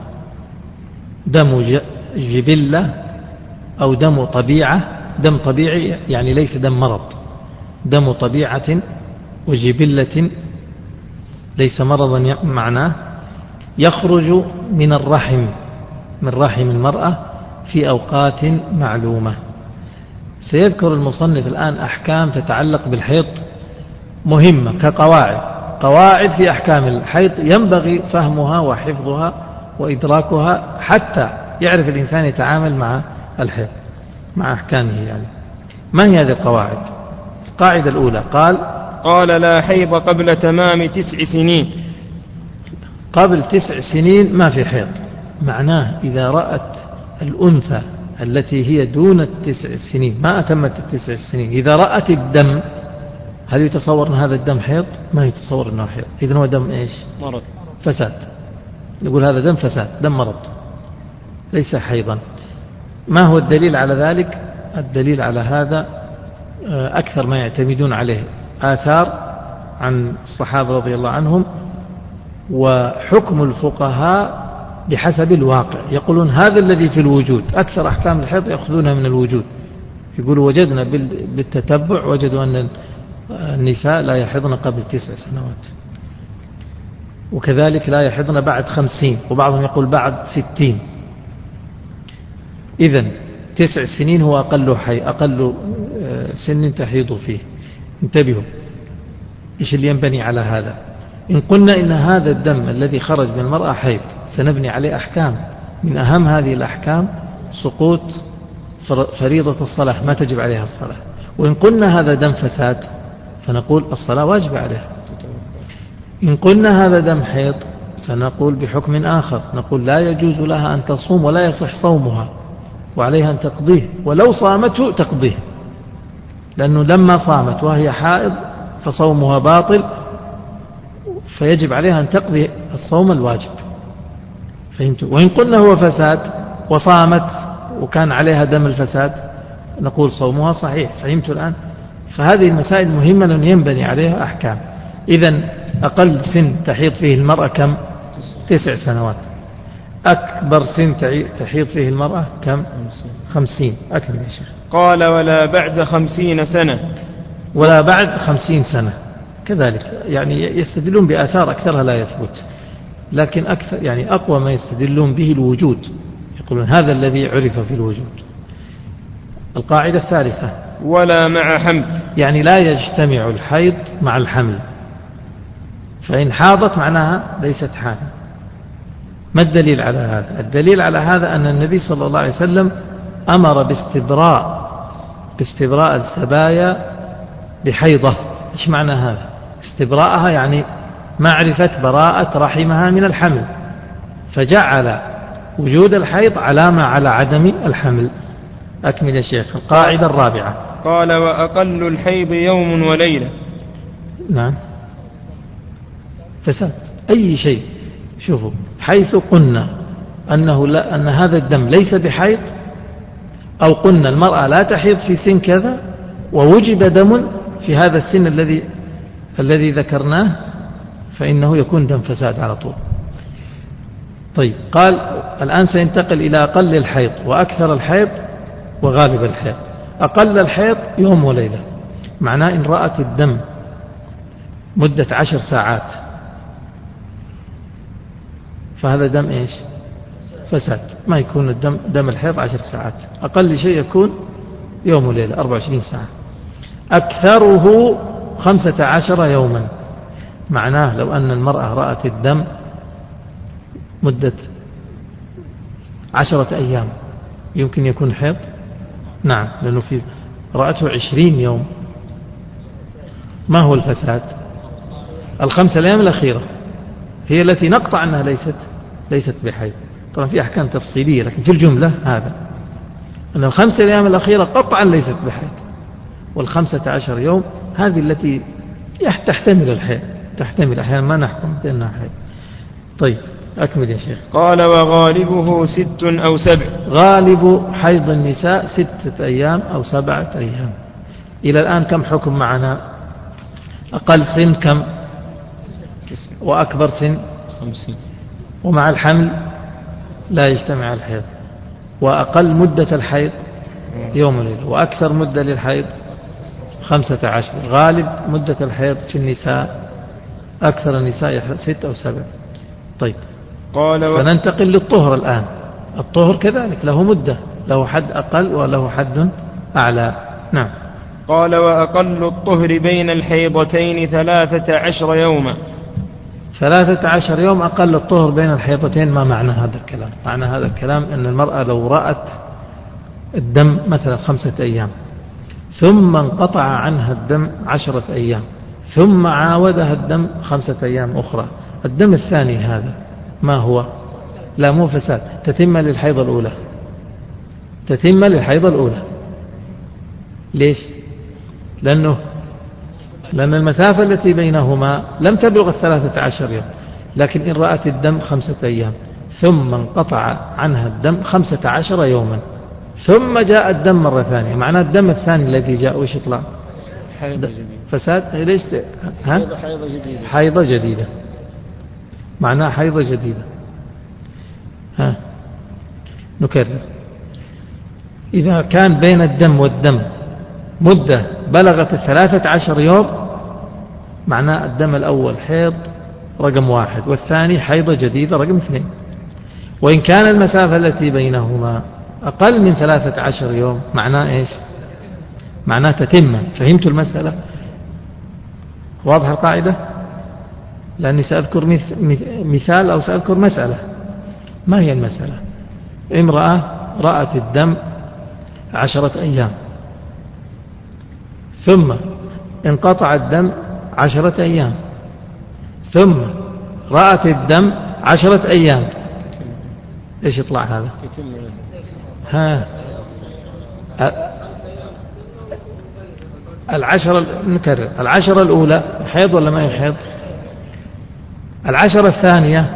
دم جبلة أو دم طبيعة، دم طبيعي يعني ليس دم مرض، دم طبيعة وجبلة ليس مرضا معناه، يخرج من الرحم، من رحم المرأة في أوقات معلومة. سيذكر المصنف الآن أحكام تتعلق بالحيض مهمة قواعد في أحكام الحيض ينبغي فهمها وحفظها وإدراكها حتى يعرف الإنسان يتعامل مع الحيض مع أحكامه. يعني ما هي هذه القواعد؟ القاعدة الأولى قال لا حيض قبل تمام 9 سنين. قبل 9 سنين ما في حيض، معناه إذا رأت الأنثى التي هي دون 9 سنين ما أتمت 9 سنين، إذا رأت الدم، هل يتصور أن هذا الدم حيض؟ ما يتصور أنه حيض. إذن هو دم إيش؟ مرض، فساد. نقول هذا دم فساد، دم مرض، ليس حيضا. ما هو الدليل على ذلك؟ الدليل على هذا أكثر ما يعتمدون عليه آثار عن الصحابة رضي الله عنهم، وحكم الفقهاء بحسب الواقع. يقولون هذا الذي في الوجود، أكثر أحكام الحيض يأخذونها من الوجود. يقولوا وجدنا بالتتبع وجدوا أن النساء لا يحضن قبل 9 سنوات، وكذلك لا يحضن بعد 50، وبعضهم يقول بعد 60. إذن 9 سنين هو أقل سن تحيض فيه. انتبهوا إيش اللي ينبني على هذا. إن قلنا إن هذا الدم الذي خرج من المرأة حيض سنبني عليه أحكام، من أهم هذه الأحكام سقوط فريضة الصلاة، ما تجب عليها الصلاة. وإن قلنا هذا دم فساد فنقول الصلاة واجبة عليها. إن قلنا هذا دم حيض سنقول بحكم آخر، نقول لا يجوز لها أن تصوم ولا يصح صومها وعليها أن تقضيه، ولو صامته تقضيه، لأنه لما صامت وهي حائض فصومها باطل، فيجب عليها أن تقضي الصوم الواجب. فهمتوا؟ وإن قلنا هو فساد وصامت وكان عليها دم الفساد نقول صومها صحيح. فهمتوا الآن؟ فهذه المسائل مهمة أن ينبني عليها أحكام. إذن أقل سن تحيض فيه المرأة كم؟ 9 سنوات. أكبر سن تحيض فيه المرأة كم؟ 50. أكمل يا شيخ. قال ولا بعد 50 سنة. ولا بعد 50 سنة كذلك، يعني يستدلون بآثار أكثرها لا يثبت، لكن أكثر يعني أقوى ما يستدلون به الوجود، يقولون هذا الذي عرف في الوجود. القاعدة الثالثة ولا مع حمل، يعني لا يجتمع الحيض مع الحمل، فإن حاضت معناها ليست حامل. ما الدليل على هذا؟ الدليل على هذا أن النبي صلى الله عليه وسلم أمر باستبراء السبايا بحيضة. إيش معنى هذا؟ استبراءها يعني معرفة براءة رحمها من الحمل، فجعل وجود الحيض علامة على عدم الحمل. أكمل يا شيخ. القاعدة الرابعة. قال وأقل الحيض يوم وليلة. نعم، فساد أي شيء. شوفوا، حيث قلنا أن هذا الدم ليس بحيض، أو قلنا المرأة لا تحيض في سن كذا ووجد دم في هذا السن الذي ذكرناه، فإنه يكون دم فساد على طول. طيب، قال الآن سينتقل إلى أقل الحيض وأكثر الحيض وغالب الحيض. أقل الحيض يوم وليلة، معناه إن رأت الدم مدة 10 ساعات فهذا دم إيش؟ فساد. ما يكون دم الحيض 10 ساعات، أقل شيء يكون يوم وليلة 24 ساعة. أكثره 15 يوما، معناه لو أن المرأة رأت الدم مدة 10 أيام يمكن يكون حيض. نعم، لأنه في رأته 20 يوم. ما هو الفساد؟ 5 أيام الأخيرة هي التي نقطع أنها ليست بحيض. طبعا في أحكام تفصيلية، لكن في الجملة هذا أن 5 أيام الأخيرة قطعا ليست بحيض، 15 يوم هذه التي تحتمل الحيض، تحتمل أحيانا ما نحكم بأنها حيض. طيب، أكمل يا شيخ. قال وغالبه 6 أو 7. غالب حيض النساء 6 أيام أو 7 أيام. إلى الآن كم حكم معنا؟ أقل سن كم؟ وأكبر سن 50. ومع الحمل لا يجتمع الحيض. وأقل مدة الحيض يوم وليلة، وأكثر مدة للحيض 15. غالب مدة الحيض في النساء أكثر النساء 6 أو 7. طيب، فننتقل للطهر الآن. الطهر كذلك له مدة، له حد أقل وله حد أعلى. نعم. قال وأقل الطهر بين الحيضتين 13 يوما. 13 يوم أقل الطهر بين الحيضتين. ما معنى هذا الكلام؟ معنى هذا الكلام أن المرأة لو رأت الدم مثلا 5 أيام ثم انقطع عنها الدم 10 أيام ثم عاودها الدم 5 أيام أخرى، الدم الثاني هذا ما هو؟ لا، مو فساد، تتم للحيض الأولى، تتم للحيض الأولى. ليش؟ لأن المسافة التي بينهما لم تبلغ 13 يوم، لكن إن رأت الدم 5 أيام ثم انقطع عنها الدم 15 يوما ثم جاء الدم مرة ثانية، معناه الدم الثاني الذي جاء وش يطلع؟ حيضة جديدة. فساد. ليش؟ حيضة جديدة، معناه حيضة جديدة. نكرر. إذا كان بين الدم والدم مدة بلغت 13 يوم معناه الدم الأول حيض رقم 1 والثاني حيضة جديدة رقم 2. وإن كان المسافة التي بينهما أقل من 13 يوم معناه إيش؟ معناه تتمة. فهمتوا المسألة؟ واضح القاعدة؟ لأني سأذكر مثال أو سأذكر مسألة. ما هي المسألة؟ امرأة رأت الدم 10 أيام، ثم انقطع الدم 10 أيام، ثم رأت الدم 10 أيام. إيش يطلع هذا؟ نكرر. 10 الأولى حيض ولا ما يحيض؟ 10 الثانية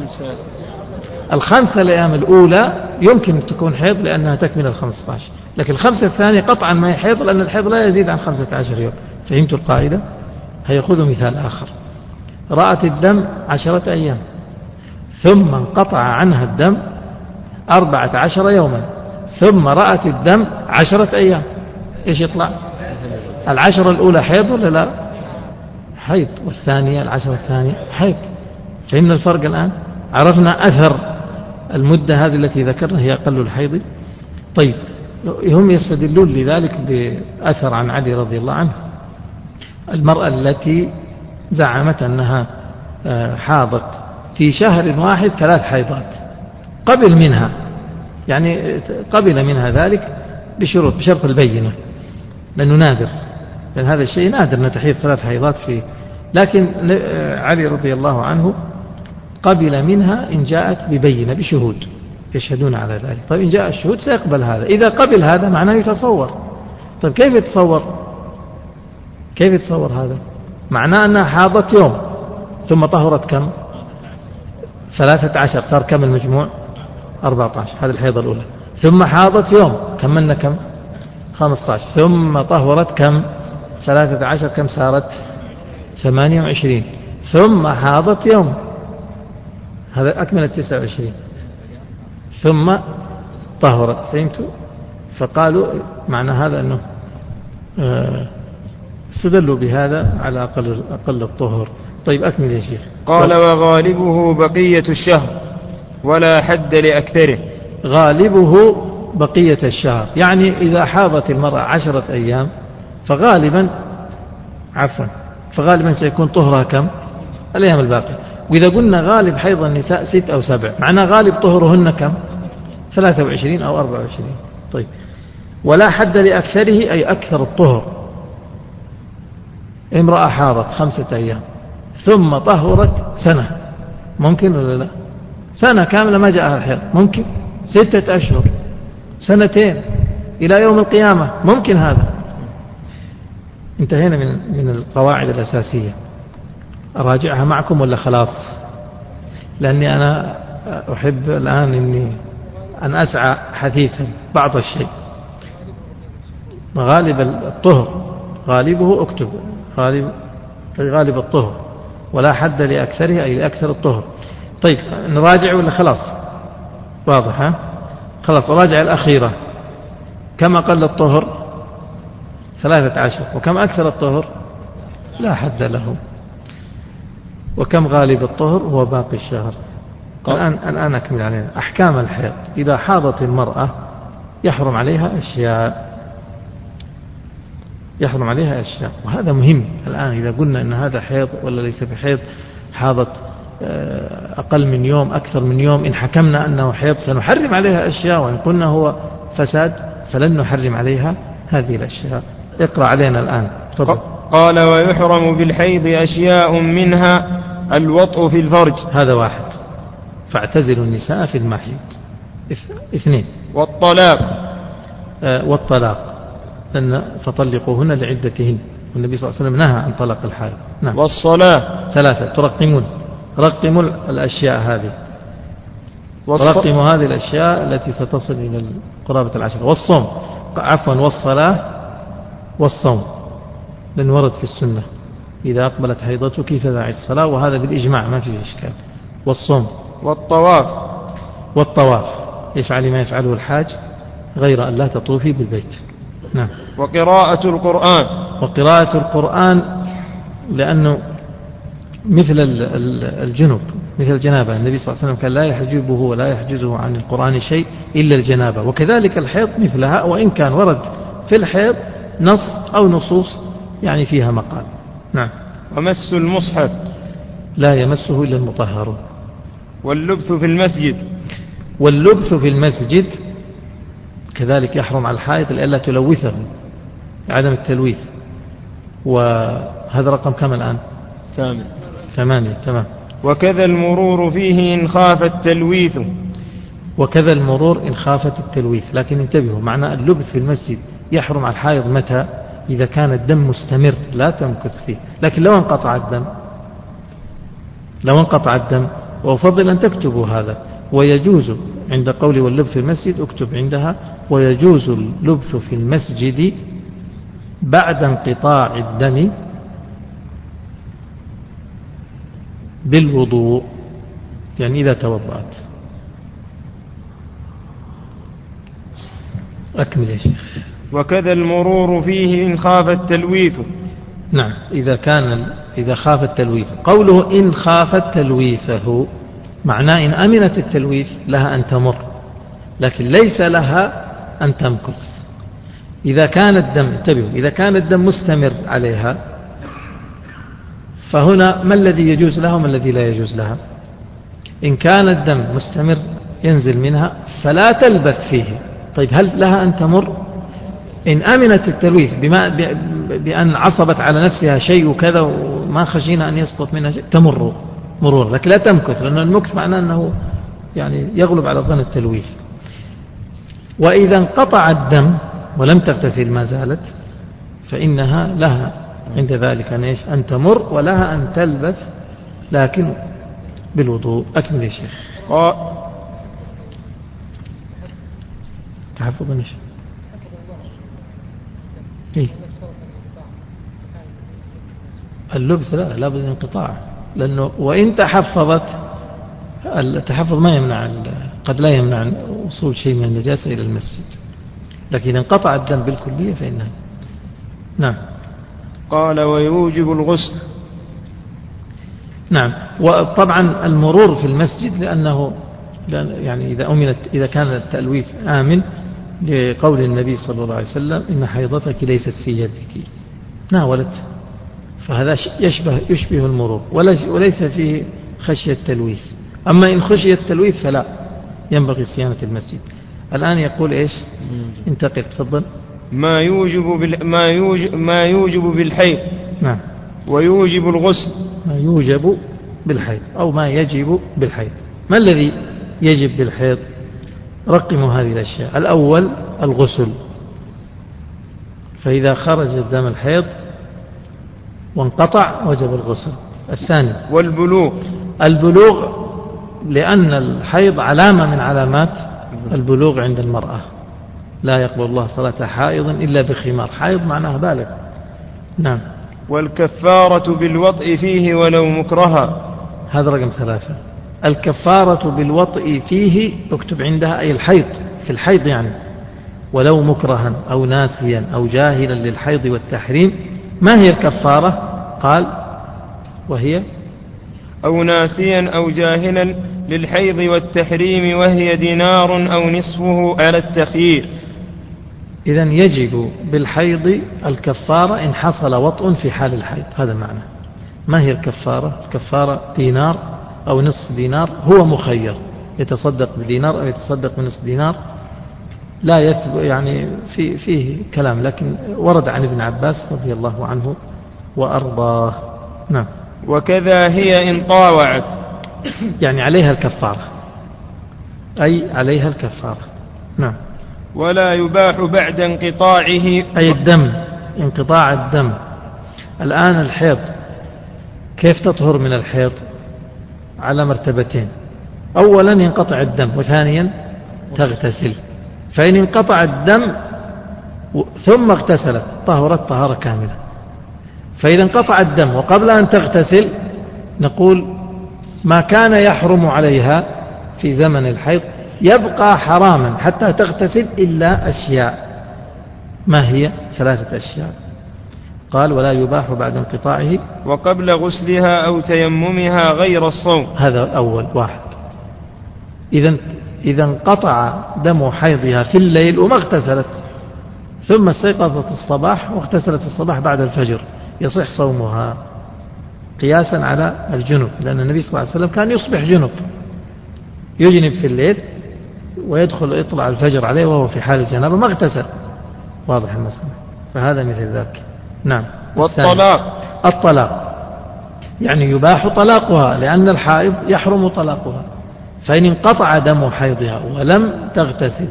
5 الأيام الأولى يمكن تكون حيض لأنها تكمل 15، لكن 5 الثانية قطعا ما يحيض لأن الحيض لا يزيد عن 15 يوم. فهمتوا القاعدة؟ هيأخذوا مثال آخر. رأت الدم 10 أيام، ثم انقطع عنها الدم 14 يوما، ثم رأت الدم 10 أيام. إيش يطلع؟ 10 الأولى حيض ولا لا؟ حيض. والثانية 10 الثانية حيض. فهمنا الفرق الآن؟ عرفنا أثر المدة هذه التي ذكرنا هي أقل الحيض. طيب، هم يستدلون لذلك بأثر عن علي رضي الله عنه، المرأة التي زعمت أنها حاضت في شهر واحد 3 حيضات، قبل منها، يعني قبل منها ذلك بشرط البينة، لأنه نادر، لأن هذا الشيء نادر أن تحيض 3 حيضات فيه. لكن علي رضي الله عنه قبل منها إن جاءت ببينة بشهود يشهدون على ذلك. طيب إن جاء الشهود سيقبل هذا. إذا قبل هذا معناه يتصور. طيب كيف يتصور؟ كيف يتصور هذا؟ معناه أنها حاضت يوم ثم طهرت كم؟ 13، صار كم المجموع؟ 14. هذه الحيضة الأولى. ثم حاضت يوم، كملنا كم؟ 15. ثم طهرت كم؟ 13. كم صارت؟ 28. ثم حاضت يوم، هذا أكمل 29. ثم طهرت. فهمتوا؟ فقالوا معنى هذا أنه استدلوا بهذا على أقل الطهر. طيب أكمل يا شيخ. قال وغالبه بقية الشهر ولا حد لأكثره. غالبه بقية الشهر، يعني إذا حاضت المرأة 10 أيام فغالبا سيكون طهرها كم؟ الأيام الباقية. وإذا قلنا غالب حيض النساء 6 أو 7 معناه غالب طهرهن كم؟ 23 أو 24. طيب، ولا حد لأكثره أي أكثر الطهر. امرأة حاضت 5 أيام ثم طهرت سنة، ممكن ولا لا؟ سنة كاملة ما جاءها الحيض، ممكن 6 أشهر، 2 إلى يوم القيامة، ممكن هذا. انتهينا من القواعد الأساسية. أراجعها معكم ولا خلاص؟ لأني أنا أحب الآن أن أسعى حثيثا بعض الشيء. غالب الطهر، غالبه اكتب، غالب الطهر ولا حد لأكثره أي لأكثر الطهر. طيب نراجع ولا خلاص؟ واضح ها؟ خلاص. راجع الأخيرة. كم أقل الطهر؟ 13. وكم أكثر الطهر؟ لا حد له. وكم غالب الطهر؟ هو باقي الشهر. الآن أكمل علينا أحكام الحيض. إذا حاضت المرأة يحرم عليها أشياء، وهذا مهم. الآن إذا قلنا أن هذا حيض ولا ليس بحيض، حاضت أقل من يوم، أكثر من يوم، إن حكمنا أنه حيض سنحرم عليها أشياء، وإن قلنا هو فساد فلن نحرم عليها هذه الأشياء. اقرأ علينا الآن. طبعا. قال ويحرم بالحيض أشياء منها الوطء في الفرج. هذا 1. فاعتزلوا النساء في المحيض. 2. والطلاق لأن فطلقوهن لعدتهن، والنبي صلى الله عليه وسلم نهى عن طلاق الحائض. نعم. والصلاة. 3. رقموا الأشياء هذه، رقموا هذه الأشياء التي ستصل إلى قرابة 10. والصوم، والصوم لأن ورد في السنة إذا أقبلت حيضتك فدعي الصلاة، وهذا بالإجماع ما فيه إشكال. والصوم. والطواف يفعل ما يفعله الحاج غير أن لا تطوفي بالبيت. نعم. وقراءة القرآن لأنه مثل الجنوب، مثل الجنابة. النبي صلى الله عليه وسلم كان لا يحجبه ولا يحجزه عن القرآن شيء إلا الجنابة. وكذلك الحيض مثلها، وإن كان ورد في الحيض نص أو نصوص يعني فيها مقال. نعم. ومس المصحف. لا يمسه إلا المطهرون. واللبث في المسجد. واللبث في المسجد كذلك يحرم على الحائض لئلا تلوثه، عدم التلويث. وهذا رقم كم الآن؟ 8. تمام. وكذا المرور فيه إن خاف التلويث. وكذا المرور إن خافت التلويث. لكن انتبهوا، معنى اللبث في المسجد يحرم على الحائض متى؟ إذا كان الدم مستمر لا تمكث فيه. لكن لو انقطع الدم وأفضل أن تكتبوا هذا. ويجوز عند قولي واللبث في المسجد اكتب عندها ويجوز اللبث في المسجد بعد انقطاع الدم بالوضوء، يعني إذا توضأت. أكمل يا شيخ. وكذا المرور فيه إن خاف التلويث. نعم، إذا خاف التلويث. قوله إن خافت تلويثه معناه إن أمنت التلويث لها أن تمر، لكن ليس لها أن تمكث. إذا كان الدم، انتبهوا، إذا كان الدم مستمر عليها فهنا ما الذي يجوز لها وما الذي لا يجوز لها؟ إن كان الدم مستمر ينزل منها فلا تلبث فيه. طيب هل لها أن تمر؟ إن أمنت التلويث بأن عصبت على نفسها شيء وكذا وما خشينا أن يسقط منها شيء تمر مرور، لكن لا تمكث، لأن المكث معناه أنه يعني يغلب على ظن التلويث. وإذا انقطع الدم ولم تغتسل ما زالت فإنها لها عند ذلك أن تمر ولها أن تلبث لكن بالوضوء. أكمل يا شيخ. تحفظ النش. إيه؟ اللبث لا بد انقطاع، لأنه وإن تحفظت التحفظ ما يمنع، قد لا يمنع وصول شيء من النجاسة إلى المسجد، لكن انقطع الدم بالكلية فإنها. نعم. قال ويوجب الغسل. نعم. وطبعا المرور في المسجد لأنه يعني إذا كان التلويث آمن لقول النبي صلى الله عليه وسلم إن حيضتك ليست في يدك ناولت، فهذا يشبه المرور وليس فيه خشية التلويث. أما إن خشية التلويث فلا ينبغي صيانة المسجد. الآن يقول إيش؟ انتقل تفضل. ما يوجب بالحيض. نعم. ويوجب الغسل. ما يوجب بالحيض أو ما يجب بالحيض. ما الذي يجب بالحيض؟ رقموا هذه الأشياء. الأول الغسل، فإذا خرج دم الحيض وانقطع وجب الغسل. الثاني البلوغ لأن الحيض علامة من علامات البلوغ عند المرأة، لا يقبل الله صلاة حائض إلا بخمار. حائض معناها بالغ. نعم. والكفارة بالوطء فيه ولو مكرها. هذا رقم 3. الكفارة بالوطء فيه اكتب عندها أي الحيض، في الحيض يعني ولو مكرها أو ناسيا أو جاهلا للحيض والتحريم. ما هي الكفارة؟ قال وهي أو ناسيا أو جاهلا للحيض والتحريم، وهي دينار أو نصفه على التخيير. إذن يجب بالحيض الكفارة إن حصل وطء في حال الحيض. هذا معنى. ما هي الكفارة؟ الكفارة دينار أو نصف دينار. هو مخير يتصدق بدينار أو يتصدق بنصف دينار، لا يثبت يعني فيه كلام، لكن ورد عن ابن عباس رضي الله عنه وأرضاه. نعم. وكذا هي إن طاوعت، يعني عليها الكفارة، أي عليها الكفارة. نعم. ولا يباح بعد انقطاعه، أي الدم، انقطاع الدم. الآن الحيض كيف تطهر من الحيض؟ على مرتبتين. أولا ينقطع الدم، وثانيا تغتسل. فإن انقطع الدم ثم اغتسلت طهرت طهارة كاملة. فإذا انقطع الدم وقبل أن تغتسل نقول ما كان يحرم عليها في زمن الحيض يبقى حراما حتى تغتسل إلا أشياء. ما هي؟ 3 أشياء. قال ولا يباح بعد انقطاعه وقبل غسلها أو تيممها غير الصوم. هذا أول واحد. إذا انقطع دم حيضها في الليل وما اغتسلت ثم استيقظت الصباح واغتسلت الصباح بعد الفجر يصح صومها. قياسا على الجنب، لأن النبي صلى الله عليه وسلم كان يصبح جنب، يجنب في الليل ويدخل يطلع الفجر عليه وهو في حال الجنابة ما اغتسل. واضح المسألة، فهذا مثل ذاك. نعم. الطلاق يعني يباح طلاقها، لأن الحائض يحرم طلاقها، فإن انقطع دم حيضها ولم تغتسل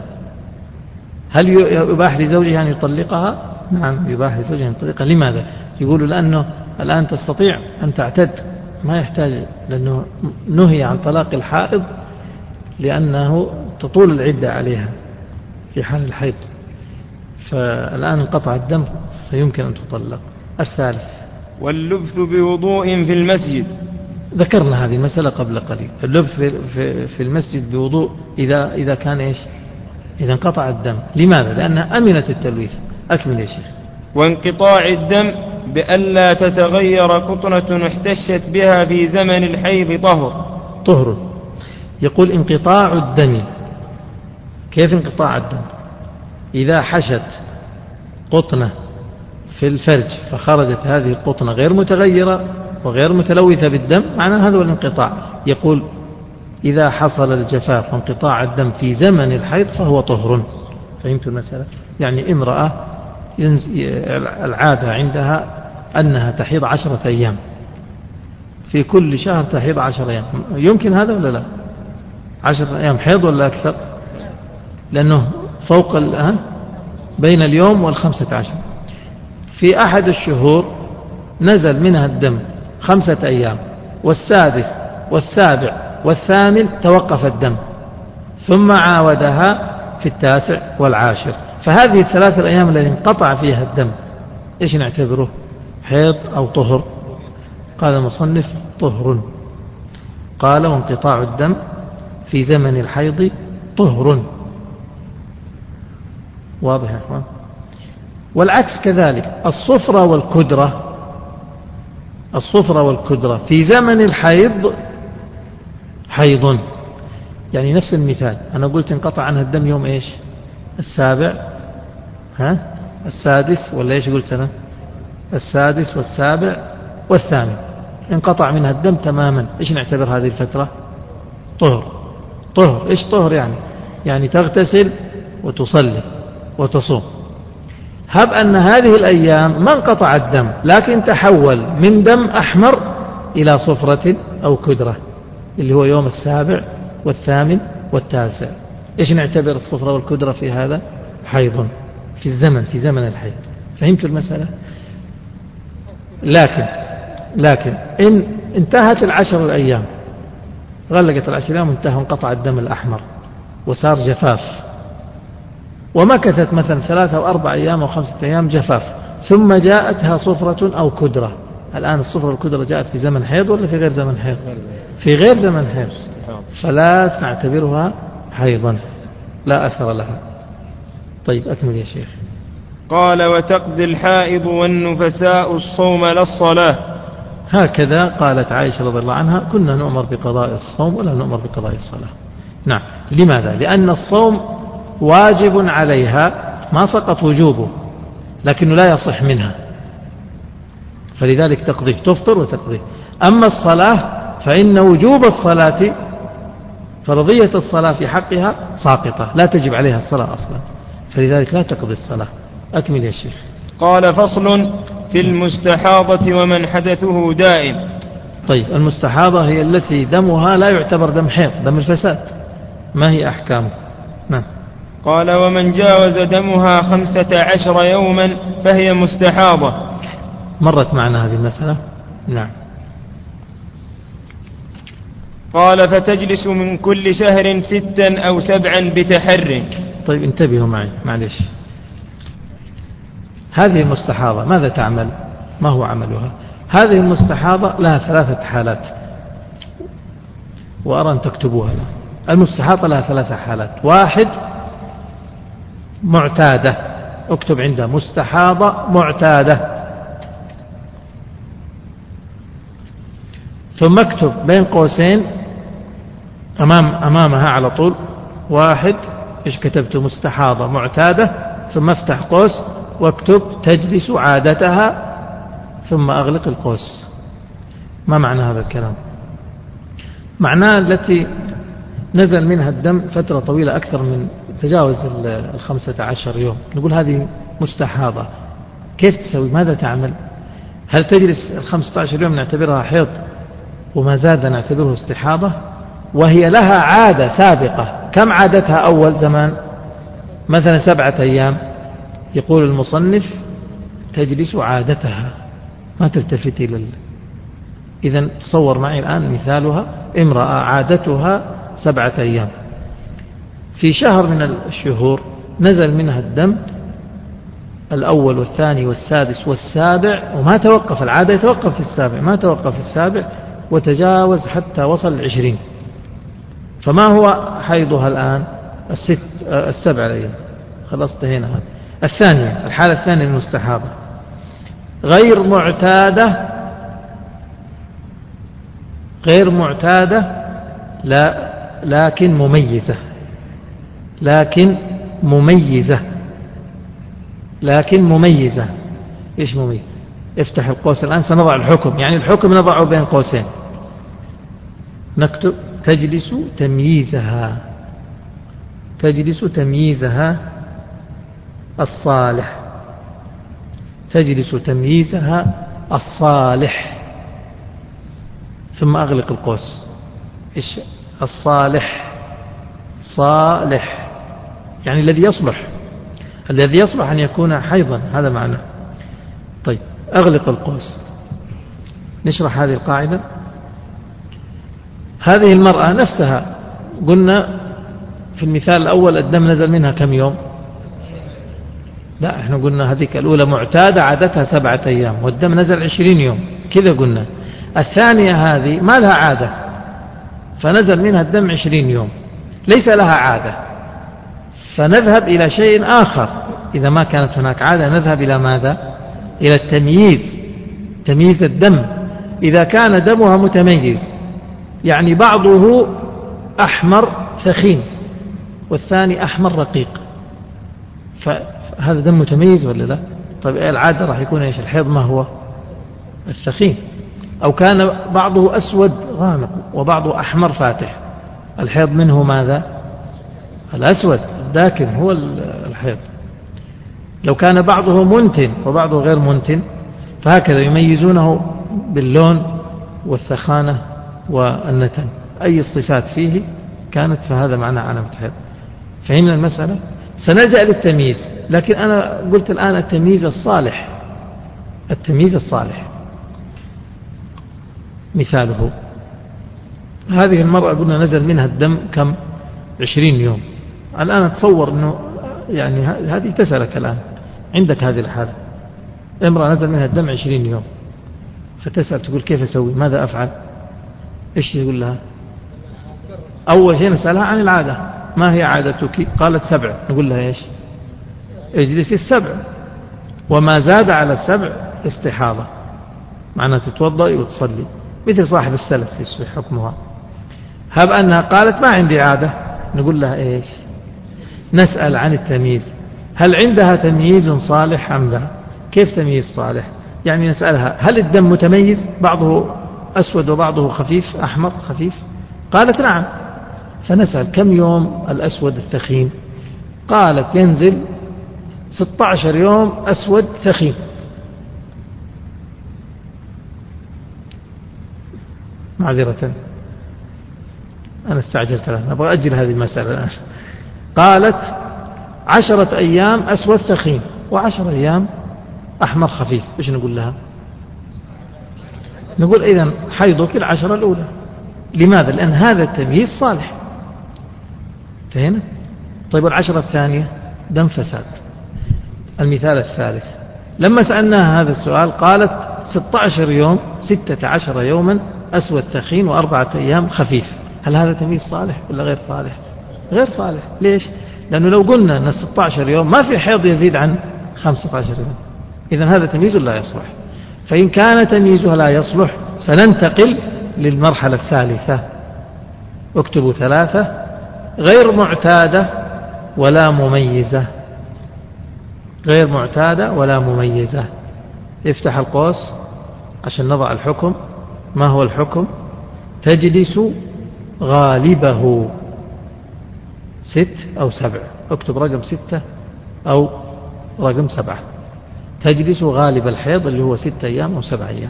هل يباح لزوجها أن يطلقها؟ نعم يباح لزوجها أن يطلقها. لماذا؟ يقول لأنه الآن تستطيع أن تعتد، ما يحتاج، لأنه نهي عن طلاق الحائض لأنه تطول العدة عليها في حال الحيض، فالآن انقطع الدم فيمكن أن تطلق. الثالث واللبث بوضوء في المسجد. ذكرنا هذه المسألة قبل قليل. اللبث في المسجد بوضوء إذا كان إيش؟ إذا انقطع الدم. لماذا؟ لأنها أمنت التلويث. أكمل يا شيخ. وانقطاع الدم بألا تتغير قطنة احتشت بها في زمن الحيض طهر. يقول انقطاع الدم. كيف انقطاع الدم؟ إذا حشت قطنة في الفرج فخرجت هذه القطنة غير متغيرة وغير متلوثة بالدم، معنى هذا هو الانقطاع. يقول إذا حصل الجفاف وانقطاع الدم في زمن الحيض فهو طهر. فهمت المسألة؟ يعني امرأة العادة عندها أنها تحيض 10 أيام، في كل شهر تحيض 10 أيام، يمكن هذا ولا لا؟ 10 أيام حيض ولا أكثر؟ لأنه فوق بين اليوم وال15. في أحد الشهور نزل منها الدم 5 أيام، والسادس والسابع والثامن توقف الدم، ثم عاودها في 9 والعاشر. فهذه 3 الأيام التي انقطع فيها الدم إيش نعتبره؟ حيض أو طهر؟ قال المصنف طهر. قال وانقطاع الدم في زمن الحيض طهر. واضح يا أخوان؟ والعكس كذلك، الصفرة والكدرة في زمن الحيض حيض. يعني نفس المثال، أنا قلت انقطع عنها الدم يوم إيش؟ السابع السادس، ولا إيش قلت أنا؟ السادس والسابع والثامن انقطع منها الدم تماما. إيش نعتبر هذه الفترة؟ طهر. إيش طهر؟ يعني تغتسل وتصلي وتصوم. هب أن هذه الأيام ما انقطع الدم، لكن تحول من دم أحمر إلى صفرة أو كدرة، اللي هو يوم السابع والثامن والتاسع. إيش نعتبر الصفرة والكدرة في هذا؟ حيض في زمن الحيض. فهمت المسألة؟ لكن إن انتهت 10 الأيام، غلقت 10 أيام وانتهى وانقطع الدم الأحمر وصار جفاف، ومكثت مثلا 3 أو 4 أيام أو 5 أيام جفاف، ثم جاءتها صفرة أو كدرة. الآن الصفرة والكدرة جاءت في زمن حيض ولا في غير زمن حيض؟ في غير زمن حيض، فلا تعتبرها حيضا، لا أثر لها. طيب أكمل يا شيخ. قال وتقضي الحائض والنفساء الصوم لا الصلاة. هكذا قالت عائشة رضي الله عنها: كنا نؤمر بقضاء الصوم ولا نؤمر بقضاء الصلاة. نعم. لماذا؟ لأن الصوم واجب عليها، ما سقط وجوبه، لكنه لا يصح منها، فلذلك تقضيه، تفطر وتقضيه. أما الصلاة فإن وجوب الصلاة، فرضية الصلاة في حقها ساقطة، لا تجب عليها الصلاة أصلا، فلذلك لا تقضي الصلاة. أكمل يا شيخ. قال فصل في المستحاضة ومن حدثه دائم. طيب المستحاضة هي التي دمها لا يعتبر دم حيض، دم الفساد. ما هي أحكامه؟ نعم. قال ومن جاوز دمها 15 يوما فهي مستحاضة. مرت معنا هذه المسألة. نعم. قال فتجلس من كل شهر 6 أو 7 بتحر. طيب انتبهوا معي معلش. هذه المستحاضة ماذا تعمل؟ ما هو عملها؟ هذه المستحاضة لها 3 حالات، وأرى أن تكتبوها. المستحاضة لها 3 حالات. 1 معتادة، اكتب عندها مستحاضة معتادة، ثم اكتب بين قوسين أمامها على طول 1 إيش كتبت؟ مستحاضة معتادة، ثم افتح قوس واكتب تجلس عادتها، ثم أغلق القوس. ما معنى هذا الكلام؟ معناه التي نزل منها الدم فترة طويلة أكثر من تجاوز 15 يوم، نقول هذه مستحاضة. كيف تسوي؟ ماذا تعمل؟ هل تجلس 15 يوم نعتبرها حيض وما زاد نعتبره استحاضة؟ وهي لها عادة سابقة. كم عادتها أول زمان؟ مثلا 7 أيام. يقول المصنف تجلس عادتها، ما تلتفت إذن تصور معي الآن مثالها: امرأة عادتها 7 أيام، في شهر من الشهور نزل منها الدم الأول والثاني والسادس والسابع، وما توقف. العادة يتوقف في السابع، ما توقف في السابع، وتجاوز حتى وصل 20. فما هو حيضها الآن؟ 7 أيام. خلاص انتهينا. هذا الثانية، الحالة الثانية المستحاضة، غير معتادة لا لكن مميزة. إيش مميزة؟ افتح القوس الآن، سنضع الحكم، يعني الحكم نضعه بين قوسين، نكتب تجلس تمييزها الصالح. ثم أغلق القوس. إيش الصالح؟ صالح يعني الذي يصلح أن يكون حيضا، هذا معناه. طيب أغلق القوس. نشرح هذه القاعدة. هذه المرأة نفسها قلنا في المثال الأول الدم نزل منها كم يوم؟ لا، احنا قلنا هذيك الأولى معتادة عادتها 7 أيام والدم نزل 20 يوم كذا قلنا. الثانية هذه ما لها عادة، فنزل منها الدم 20 يوم، ليس لها عادة، فنذهب إلى شيء آخر. إذا ما كانت هناك عادة نذهب إلى ماذا؟ إلى تمييز الدم. إذا كان دمها متميز، يعني بعضه أحمر ثخين والثاني أحمر رقيق، فهذا دم متميز ولا لا؟ طيب العادة راح يكون إيش؟ الحيض ما هو؟ الثخين. أو كان بعضه أسود غامق وبعضه أحمر فاتح، الحيض منه ماذا؟ الأسود الداكن هو الحيض. لو كان بعضه منتن وبعضه غير منتن، فهكذا يميزونه باللون والثخانة والنتن، أي الصفات فيه كانت، فهذا معنى علامة حيض. فهمنا المسألة؟ سنرجع للتمييز، لكن أنا قلت الآن التمييز الصالح. مثاله هذه المرأة قلنا نزل منها الدم كم؟ 20 يوم. الآن أتصور أنه يعني هذه تسألك الآن، عندك هذه الحالة، امرأة نزل منها الدم 20 يوم، فتسأل تقول كيف أسوي؟ ماذا أفعل؟ إيش تقول لها؟ أول شيء نسألها عن العادة، ما هي عادتك؟ قالت 7. نقول لها إيش؟ اجلسي 7، وما زاد على 7 استحاضة، معناها تتوضأ وتصلي مثل صاحب السلس يصبح حكمها. هب أنها قالت ما عندي عادة، نقول لها إيش؟ نسأل عن التمييز، هل عندها تمييز صالح أم لا؟ كيف تمييز صالح؟ يعني نسألها هل الدم متميز، بعضه أسود وبعضه خفيف أحمر خفيف؟ قالت نعم. فنسأل كم يوم الأسود الثخين؟ قالت ينزل 16 يوم أسود ثخين. معذرة أنا استعجلت الآن، أبغى أجل هذه المسألة الآن. قالت 10 أيام أسود ثخين و10 أيام أحمر خفيف، إيش نقول لها؟ نقول إذن حيضك 10 الأولى. لماذا؟ لأن هذا التمييز صالح. فهنا؟ طيب 10 الثانية دم فساد. المثال الثالث، لما سألناها هذا السؤال قالت 16 يوم 16 يوما أسود ثخين و4 أيام خفيف. هل هذا تمييز صالح ولا غير صالح؟ غير صالح. ليش؟ لأنه لو قلنا أن 16 يوم ما في حيض يزيد عن 15 يوم، إذن هذا تمييز لا يصلح. فإن كان تمييزها لا يصلح سننتقل للمرحلة الثالثة. اكتبوا 3: غير معتادة ولا مميزة. غير معتادة ولا مميزة. افتح القوس عشان نضع الحكم. ما هو الحكم؟ تجلس غالبه 6 أو 7، اكتب رقم 6 أو رقم 7. تجلس غالب الحيض اللي هو 6 أيام أو 7 أيام.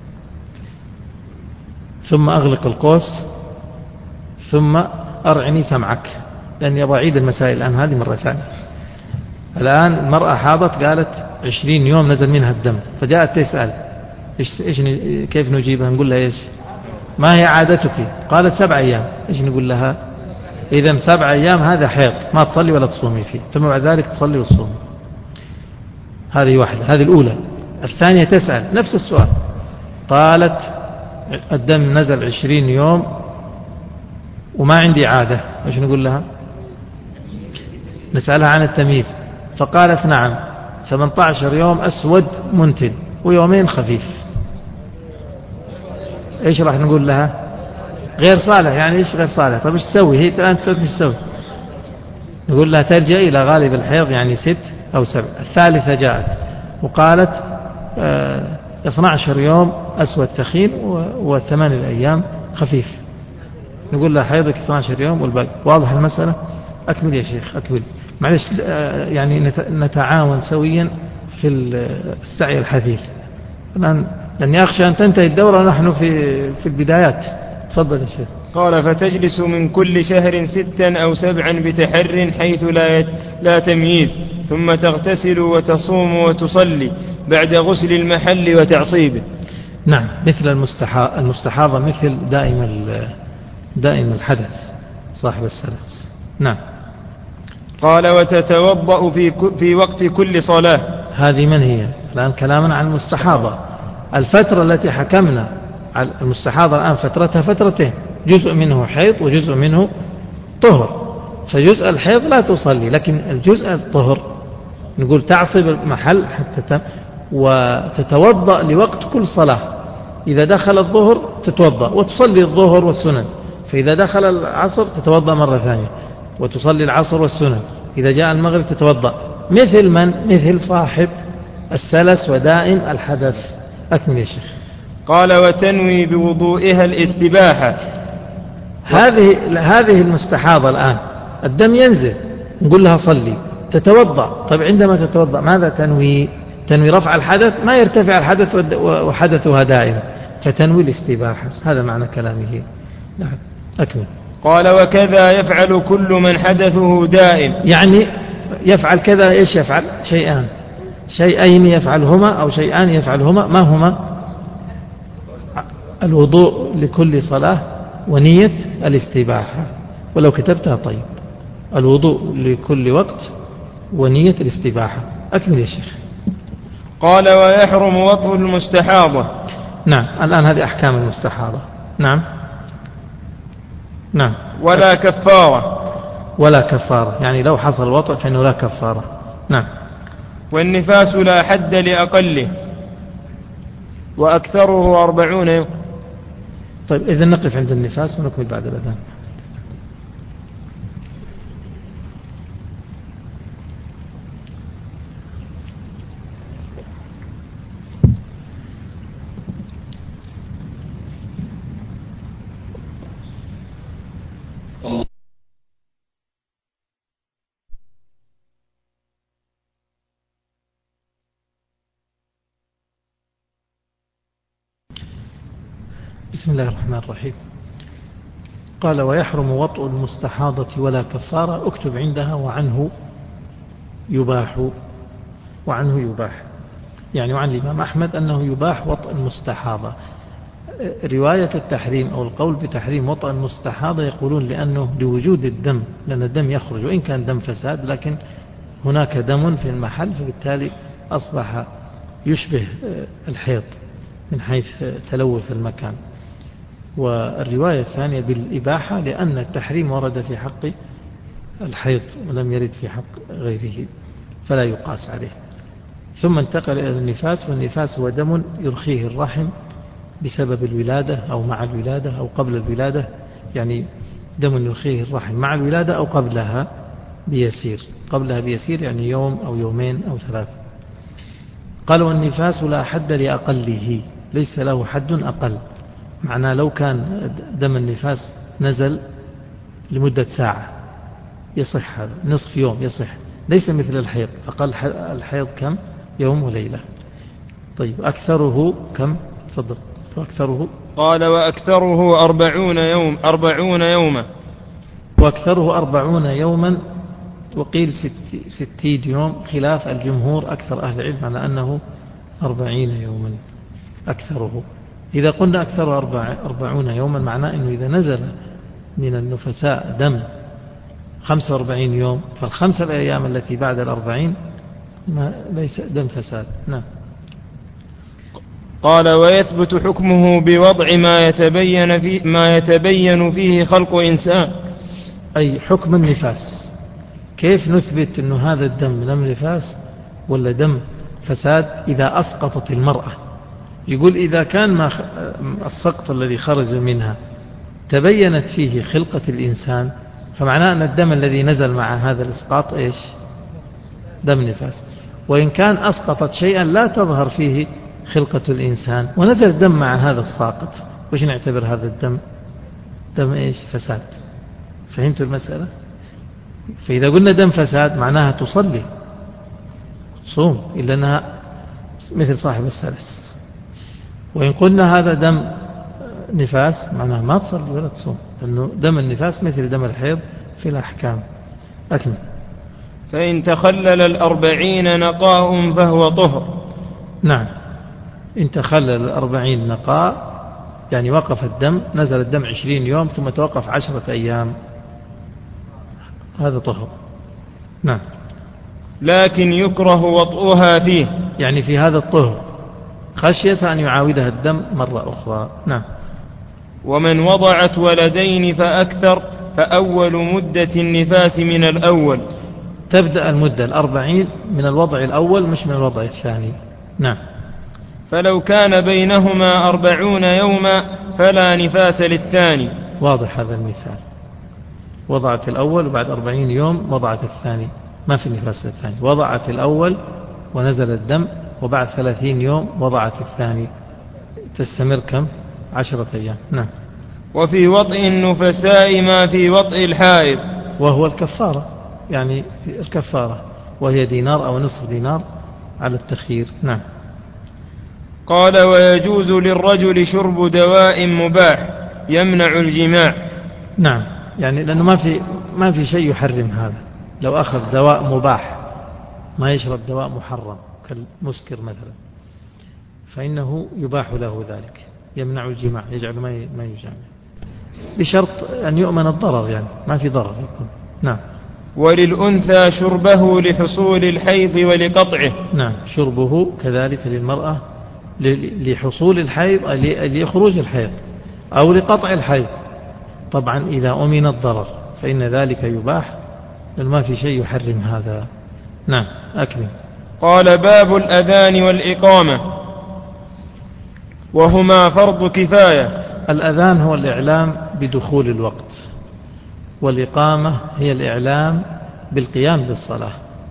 ثم أغلق القوس، ثم أرعني سمعك، لأني أبغى أعيد المسائل الآن هذه مرة ثانية. الآن المرأة حاضت قالت 20 يوم نزل منها الدم، فجاءت تسأل كيف نجيبها؟ نقول لها إيش؟ ما هي عادتك؟ قالت 7 أيام. إيش نقول لها؟ إذن 7 أيام هذا حيض، ما تصلي ولا تصومي فيه، ثم بعد ذلك تصلي وتصومي. هذه واحدة، هذه الأولى. الثانية تسأل نفس السؤال، قالت الدم نزل 20 يوم وما عندي عادة، إيش نقول لها؟ نسألها عن التمييز، فقالت نعم 18 يوم أسود منتن ويومين خفيف. إيش راح نقول لها؟ غير صالح. يعني إيش غير صالح؟ طيب إيش تسوي؟ هي الآن تسوي إيش تسوي؟ نقول لها ترجع إلى غالب الحيض، يعني 6 أو 7. الثالثة جاءت وقالت 12 يوم أسود ثخين و8 أيام خفيف. نقول لها حيضك 12 يوم والباقي. واضح المسألة؟ أكمل يا شيخ أكمل. معلش يعني نتعاون سويا في السعي الحثيث الآن، لأني أخشى أن تنتهي الدورة ونحن في البدايات. تفضل يا شيخ. قال فتجلس من كل شهر 6 أو 7 بتحر حيث لا تمييز، ثم تغتسل وتصوم وتصلي بعد غسل المحل وتعصيبه. نعم، مثل المستحاضة مثل دائم الحدث صاحب السلس. نعم. قال وتتوضأ في وقت كل صلاة. هذه من هي؟ الآن كلامنا عن المستحاضة. الفترة التي حكمنا على المستحاضة الآن فترتها فترتين، جزء منه حيض وجزء منه طهر. فجزء الحيض لا تصلي، لكن الجزء الطهر نقول تعصب المحل حتى وتتوضأ لوقت كل صلاة. إذا دخل الظهر تتوضأ وتصلي الظهر والسنن، فإذا دخل العصر تتوضأ مرة ثانية وتصلي العصر والسنن، إذا جاء المغرب تتوضأ. مثل صاحب السلس ودائم الحدث. أكمل يا شيخ. قال وتنوي بوضوئها الاستباحة. هذه المستحاضة الآن الدم ينزل، نقول لها صلي، تتوضأ. طيب عندما تتوضأ ماذا تنوي؟ تنوي رفع الحدث، ما يرتفع الحدث وحدثها دائم، فتنوي الاستباحة. هذا معنى كلامه. نعم أكمل. قال وكذا يفعل كل من حدثه دائم. يعني يفعل كذا. إيش يفعل؟ شيئين يفعلهما أو شيئان يفعلهما. ما هما؟ الوضوء لكل صلاة ونية الاستباحة. ولو كتبتها طيب، الوضوء لكل وقت ونية الاستباحة. أكمل يا شيخ. قال ويحرم وطء المستحاضة. نعم، الآن هذه أحكام المستحاضة. نعم. ولا كفارة، يعني لو حصل الوطء فإنه لا كفارة. نعم. والنفاس لا حد لأقله وأكثره 40 يوم. طيب إذن نقف عند النفاس ونكمل بعد الأذان. بسم الله الرحمن الرحيم. قال ويحرم وطء المستحاضة ولا كفارة. اكتب عندها وعنه يباح، يعني وعن الإمام أحمد أنه يباح وطء المستحاضة. رواية التحريم أو القول بتحريم وطء المستحاضة يقولون لأنه لوجود الدم، لأن الدم يخرج وإن كان دم فساد، لكن هناك دم في المحل، فبالتالي أصبح يشبه الحيض من حيث تلوث المكان. والرواية الثانية بالإباحة لأن التحريم ورد في حق الحيض ولم يرد في حق غيره، فلا يقاس عليه. ثم انتقل إلى النفاس. والنفاس هو دم يرخيه الرحم بسبب الولادة أو مع الولادة أو قبل الولادة، يعني دم يرخيه الرحم مع الولادة أو قبلها بيسير يعني يوم أو يومين أو 3. قال والنفاس لا حد لأقله، ليس له حد أقل. معناه لو كان دم النفاس نزل لمدة ساعة يصح هذا، نصف يوم يصح، ليس مثل الحيض، أقل الحيض كم؟ يوم وليلة. طيب أكثره كم؟ تفضل. وأكثره قال وأكثره 40 يوما. وأكثره 40 يوما، وقيل 60 يوم، خلاف الجمهور أكثر أهل العلم على أنه 40 يوما أكثره. إذا قلنا أكثره 40 يوما معناه أنه إذا نزل من النفساء دم 45 يوم، فالخمسة الأيام التي بعد 40 ليس دم فساد. نعم. قال ويثبت حكمه بوضع ما يتبين فيه خلق إنسان، أي حكم النفاس. كيف نثبت أن هذا الدم دم نفاس ولا دم فساد إذا أسقطت المرأة؟ يقول إذا كان السقط الذي خرج منها تبينت فيه خلقة الإنسان، فمعناه أن الدم الذي نزل مع هذا الإسقاط إيش؟ دم نفاس. وإن كان أسقطت شيئا لا تظهر فيه خلقة الإنسان ونزل الدم مع هذا الساقط، وش نعتبر هذا الدم؟ دم إيش؟ فساد. فهمت المسألة؟ فإذا قلنا دم فساد معناها تصلي تصوم، إلا أنها مثل صاحب السلس. وإن قلنا هذا دم نفاس معناها ما تصلي ولا تصوم، لأنه دم النفاس مثل دم الحيض في الأحكام. أكمل. فإن تخلل 40 نقاء فهو طهر. نعم، إن تخلل 40 نقاء يعني وقف الدم، نزل الدم 20 يوم ثم توقف 10 أيام، هذا طهر. نعم. لكن يكره وطئها فيه، يعني في هذا الطهر خشية أن يعاودها الدم مرة أخرى. نعم. ومن وضعت ولدين فأكثر فأول مدة النفاس من الأول. تبدأ المدة 40 من الوضع الأول مش من الوضع الثاني. نعم. فلو كان بينهما 40 يوما فلا نفاس للثاني. واضح هذا المثال، وضعت الأول وبعد 40 يوم وضعت الثاني، ما في نفاس للثاني. وضعت الأول ونزل الدم، وبعد 30 يوم وضعت الثاني، تستمر كم؟ 10 أيام. نعم. وفي وطئ النفساء ما في وطئ الحائض، وهو الكفارة، يعني الكفارة وهي دينار أو نصف دينار على التخيير. نعم. قال ويجوز للرجل شرب دواء مباح يمنع الجماع. نعم، يعني لأنه ما في شيء يحرم هذا. لو أخذ دواء مباح ما يشرب دواء محرم كالمسكر مثلا، فإنه يباح له ذلك، يمنع الجماع، يجعل ما يجامع، بشرط أن يؤمن الضرر، يعني ما في ضرر يكون. نعم. وللأنثى شربه لحصول الحيض ولقطعه. نعم، شربه كذلك للمرأة لحصول الحيض، لخروج الحيض أو لقطع الحيض. طبعا إذا أمن الضرر فإن ذلك يباح، بل ما في شيء يحرم هذا. نعم. أكمل. قال باب الأذان والإقامة وهما فرض كفاية. الأذان هو الإعلام بدخول الوقت، والإقامة هي الإعلام بالقيام للصلاة.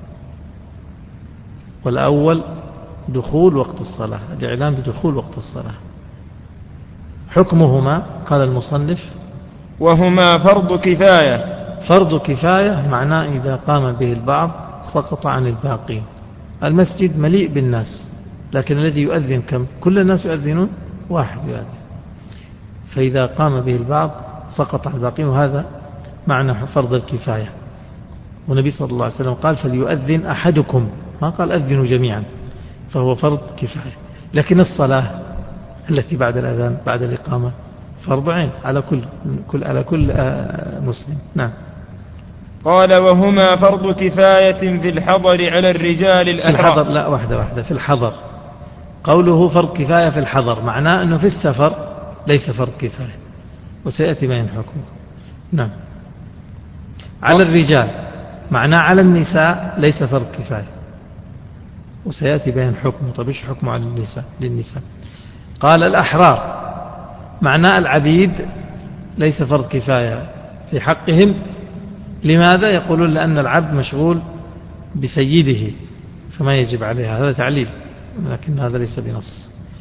والأول دخول وقت الصلاة، الإعلام بدخول وقت الصلاة. حكمهما قال المصنف وهما فرض كفاية. فرض كفاية معناه إذا قام به البعض سقط عن الباقين. المسجد مليء بالناس، لكن الذي يؤذن كم؟ كل الناس يؤذنون؟ واحد يؤذن، فإذا قام به البعض سقط عن الباقين، وهذا معنى فرض الكفاية. والنبي صلى الله عليه وسلم قال فليؤذن أحدكم، ما قال أذنوا جميعا، فهو فرض كفاية. لكن الصلاة التي بعد الأذان بعد الإقامة فرض عين على كل مسلم. نعم. قال وهما فرض كفاية في الحضر على الرجال الأحرار. في الحضر، لا، واحدة في الحضر. قوله فرض كفاية في الحضر معناه أنه في السفر ليس فرض كفاية، وسيأتي بين حكمه. نعم. على الرجال معناه على النساء ليس فرض كفاية، وسيأتي بين حكمه. طب إيش حكمه على للنساء؟ قال الأحرار معناه العبيد ليس فرض كفاية في حقهم. لماذا؟ يقولون لأن العبد مشغول بسيده فما يجب عليها، هذا تعليل، لكن هذا ليس بنص.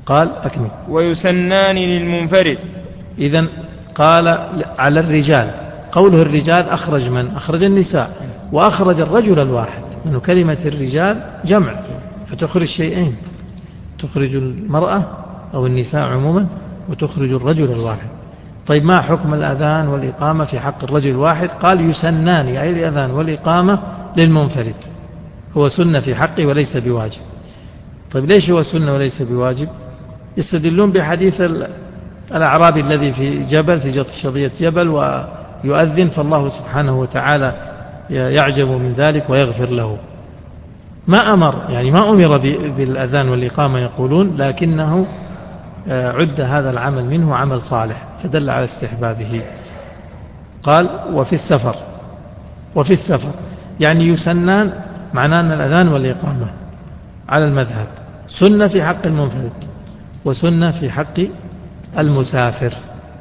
قال أكمل. ويسنان للمنفرد. إذن قال على الرجال، قوله الرجال أخرج من؟ أخرج النساء، وأخرج الرجل الواحد، لأن كلمة الرجال جمع فتخرج شيئين، تخرج المرأة أو النساء عموما وتخرج الرجل الواحد. طيب ما حكم الأذان والإقامة في حق الرجل الواحد؟ قال يسنان، أي الأذان والإقامة للمنفرد، هو سنة في حقه وليس بواجب. طيب ليش هو سنة وليس بواجب؟ يستدلون بحديث الأعرابي الذي في جبل، في شظية جبل ويؤذن، فالله سبحانه وتعالى يعجب من ذلك ويغفر له. ما أمر، يعني ما أمر بالأذان والإقامة يقولون، لكنه عد هذا العمل منه عمل صالح فدل على استحبابه. قال وفي السفر يعني يسنان، معناه أن الأذان والإقامة على المذهب سنة في حق المنفرد وسنة في حق المسافر،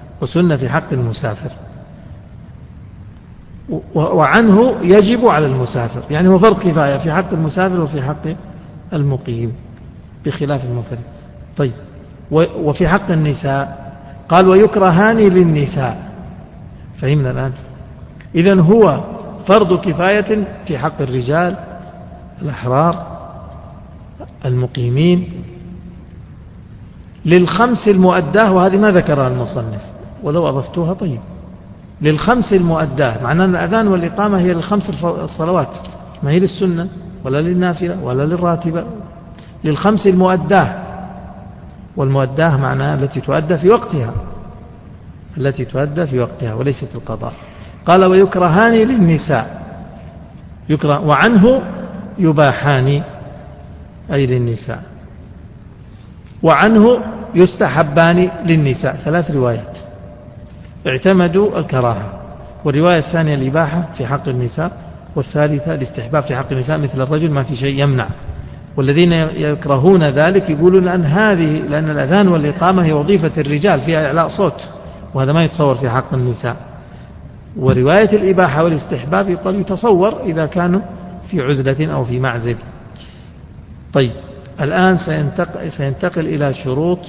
وعنه يجب على المسافر، يعني هو فرض كفاية في حق المسافر وفي حق المقيم بخلاف المنفرد. طيب وفي حق النساء قال ويكرهان للنساء، فهمنا الآن؟ إذن هو فرض كفاية في حق الرجال الأحرار المقيمين للخمس المؤداه، وهذه ما ذكرها المصنف ولو أضفتوها طيب، للخمس المؤداه، معناه أن الأذان والإقامة هي للخمس الصلوات، ما هي للسنة ولا للنافلة ولا للراتبة، للخمس المؤداه، والمؤداه معناها التي تؤدى في وقتها وليست القضاء. قال ويكرهان للنساء، وعنه يباحان أي للنساء، وعنه يستحبان للنساء. 3 روايات اعتمدوا الكراهة، والرواية الثانية الإباحة في حق النساء، والثالثة الاستحباب في حق النساء مثل الرجل ما في شيء يمنع. والذين يكرهون ذلك يقولون لأن الأذان والإقامة هي وظيفة الرجال فيها إعلاء صوت، وهذا ما يتصور في حق النساء. ورواية الإباحة والاستحباب يتصور إذا كانوا في عزلة أو في معزل. طيب الآن سينتقل إلى شروط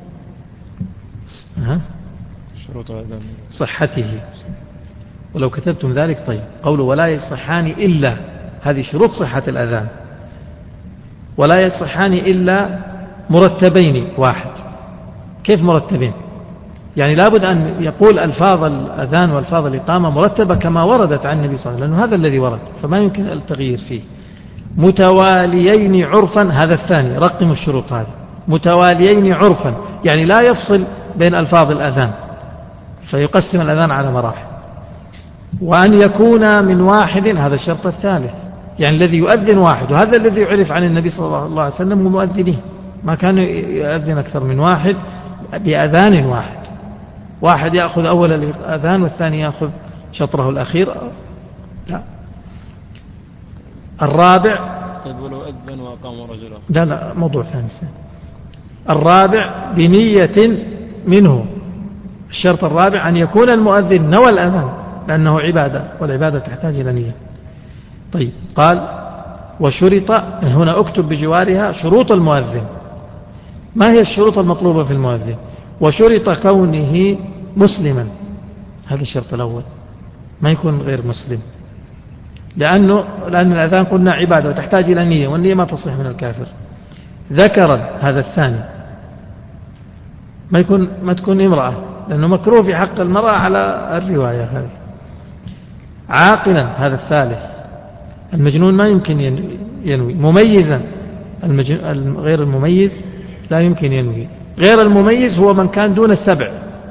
صحته، ولو كتبتم ذلك. طيب قوله ولا يصحان إلا، هذه شروط صحة الأذان، ولا يصحان إلا مرتبين. واحد، كيف مرتبين؟ يعني لابد أن يقول ألفاظ الأذان والفاظ الإقامة مرتبة كما وردت عن النبي صلى الله عليه وسلم، لأنه هذا الذي ورد فما يمكن التغيير فيه. متواليين عرفا، هذا الثاني، رقم الشروط هذه، متواليين عرفا، يعني لا يفصل بين ألفاظ الأذان فيقسم الأذان على مراحل. وأن يكون من واحد، هذا الشرط الثالث، يعني الذي يؤذن واحد، وهذا الذي يعرف عن النبي صلى الله عليه وسلم ومؤذنيه، ما كانوا يؤذن أكثر من واحد بأذان واحد يأخذ أول الأذان والثاني يأخذ شطره الأخير، لا. الرابع، طيب ولو أذن وأقام رجلا، لا موضوع ثاني. الرابع بنية منه، الشرط الرابع أن يكون المؤذن نوى الأذان، لأنه عبادة والعبادة تحتاج إلى نية. طيب قال وشرط، هنا اكتب بجوارها شروط المؤذن. ما هي الشروط المطلوبة في المؤذن؟ وشرط كونه مسلما، هذا الشرط الأول، ما يكون غير مسلم، لأن الأذان قلنا عبادة وتحتاج إلى نية، والنية ما تصح من الكافر. ذكرا، هذا الثاني، ما تكون امرأة، لأنه مكروه في حق المرأة على الرواية هذه. عاقلا، هذا الثالث، المجنون ما يمكن ينوي. مميزا، غير المميز لا يمكن ينوي. غير المميز هو من كان دون 7.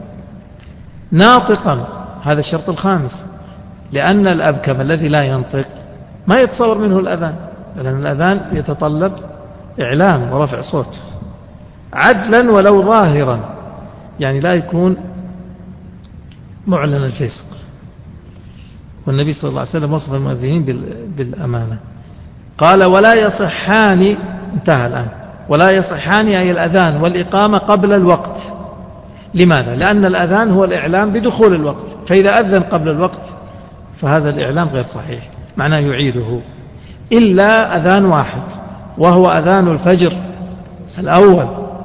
ناطقا، هذا الشرط الخامس، لأن الأبكم الذي لا ينطق ما يتصور منه الأذان، لأن الأذان يتطلب إعلام ورفع صوت. عدلا ولو ظاهرا، يعني لا يكون معلن الفسق، والنبي صلى الله عليه وسلم وصف المؤذنين بالأمانة. قال ولا يصحان، انتهى الآن، ولا يصحان أي الأذان والإقامة قبل الوقت. لماذا؟ لأن الأذان هو الإعلام بدخول الوقت، فإذا أذن قبل الوقت فهذا الإعلام غير صحيح، معناه يعيده، إلا أذان واحد، وهو أذان الفجر الأول،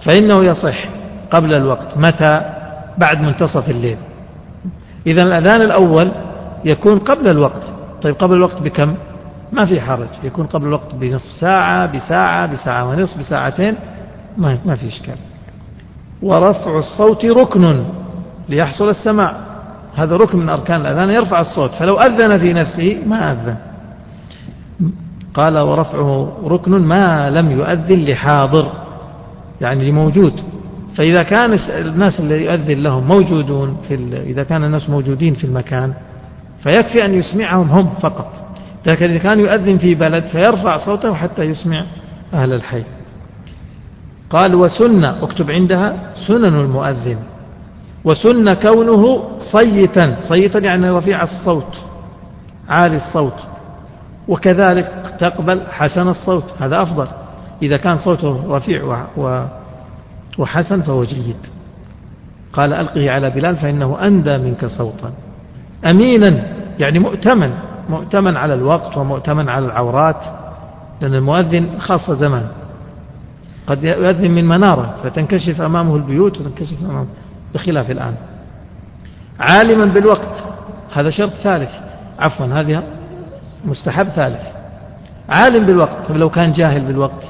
فإنه يصح قبل الوقت. متى؟ بعد منتصف الليل. إذا الأذان الأول يكون قبل الوقت. طيب قبل الوقت بكم؟ ما في حرج، يكون قبل الوقت بنصف ساعة، بساعة، بساعة ونصف، بساعتين، ما في إشكال. ورفع الصوت ركن ليحصل السماع، هذا ركن من أركان الأذان، يرفع الصوت، فلو أذن في نفسه ما أذن. قال ورفعه ركن ما لم يؤذن لحاضر، يعني لموجود. فإذا كان الناس اللي يؤذن لهم موجودون إذا كان الناس موجودين في المكان فيكفي أن يسمعهم هم فقط، لكن إذا كان يؤذن في بلد فيرفع صوته حتى يسمع أهل الحي. قال وسنة، اكتب عندها سنن المؤذن، وسنة كونه صيتا، صيتا يعني رفيع الصوت عالي الصوت، وكذلك تقبل حسن الصوت، هذا أفضل، إذا كان صوته رفيع وحسن فهو جيد. قال ألقه على بلال فإنه أندى منك صوتا. أمينا يعني مؤتمن على الوقت ومؤتمن على العورات، لأن المؤذن خاصة زمان قد يؤذن من منارة فتنكشف أمامه البيوت وتنكشف أمامه، بخلاف الآن. عالما بالوقت، هذا شرط ثالث، عفوا هذه مستحب ثالث. عالم بالوقت، طب لو كان جاهل بالوقت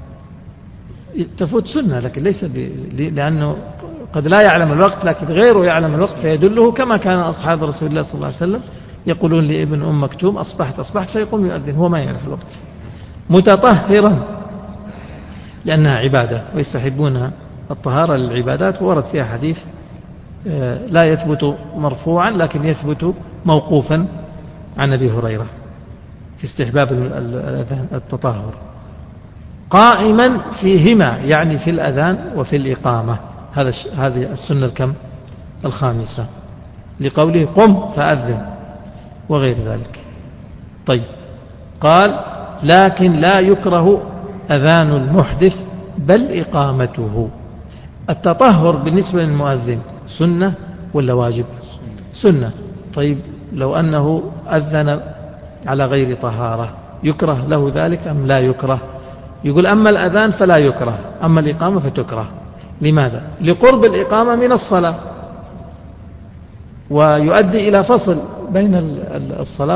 تفوت سنة، لكن ليس لأنه قد لا يعلم الوقت لكن غيره يعلم الوقت فيدله، كما كان أصحاب رسول الله صلى الله عليه وسلم يقولون لابن أم مكتوم أصبحت فيقوم يؤذن، هو ما يعرف الوقت. متطهرا لأنها عبادة ويستحبون الطهارة للعبادات، وورد فيها حديث لا يثبت مرفوعا لكن يثبت موقوفا عن أبي هريرة في استحباب التطهر. قائما فيهما يعني في الأذان وفي الإقامة، هذه السنة الكم؟ الخامسة، لقوله قم فأذن وغير ذلك. طيب قال لكن لا يكره أذان المحدث بل إقامته. التطهر بالنسبة للمؤذن سنة ولا واجب؟ سنة. طيب لو أنه أذن على غير طهارة يكره له ذلك أم لا يكره؟ يقول أما الأذان فلا يكره، أما الإقامة فتكره. لماذا؟ لقرب الإقامة من الصلاة، ويؤدي إلى فصل بين الصلاة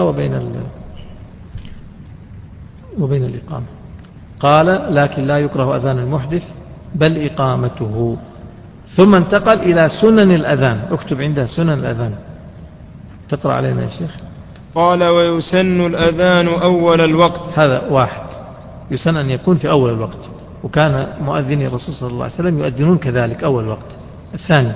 وبين الإقامة. قال لكن لا يكره أذان المحدث بل إقامته. ثم انتقل إلى سنن الأذان، اكتب عندها سنن الأذان، تقرأ علينا يا شيخ. قال ويسن الأذان أول الوقت، هذا واحد، يسن أن يكون في أول الوقت، وكان مؤذني الرسول صلى الله عليه وسلم يؤذنون كذلك أول الوقت. الثاني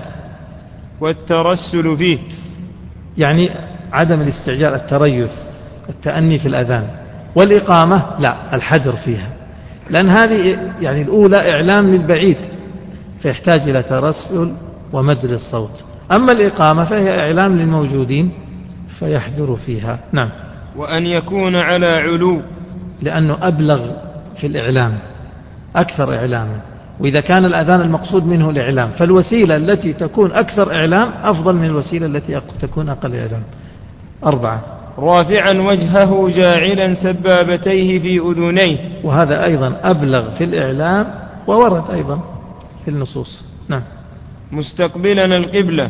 والترسل فيه، يعني عدم الاستعجال، التريث، التأني في الأذان. والإقامة لا، الحذر فيها، لأن هذه يعني الأولى إعلام للبعيد فيحتاج إلى ترسل ومد للصوت، أما الإقامة فهي إعلام للموجودين فيحذر فيها. نعم. وأن يكون على علو، لأنه أبلغ في الإعلام، أكثر إعلاما، وإذا كان الأذان المقصود منه الإعلام فالوسيلة التي تكون أكثر إعلام أفضل من الوسيلة التي تكون أقل إعلام. 4 رافعا وجهه جاعلا سبابتيه في أذنيه، وهذا أيضا أبلغ في الإعلام وورد أيضا في النصوص. نعم. مستقبلا القبلة،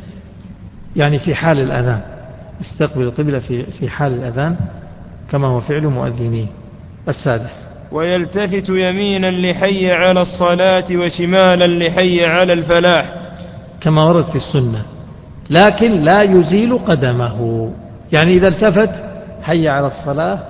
يعني في حال الأذان استقبل القبلة في حال الأذان كما هو فعل مؤذنيه. 6 ويلتفت يمينا لحي على الصلاة وشمالا لحي على الفلاح، كما ورد في السنة، لكن لا يزيل قدمه، يعني إذا التفت حي على الصلاة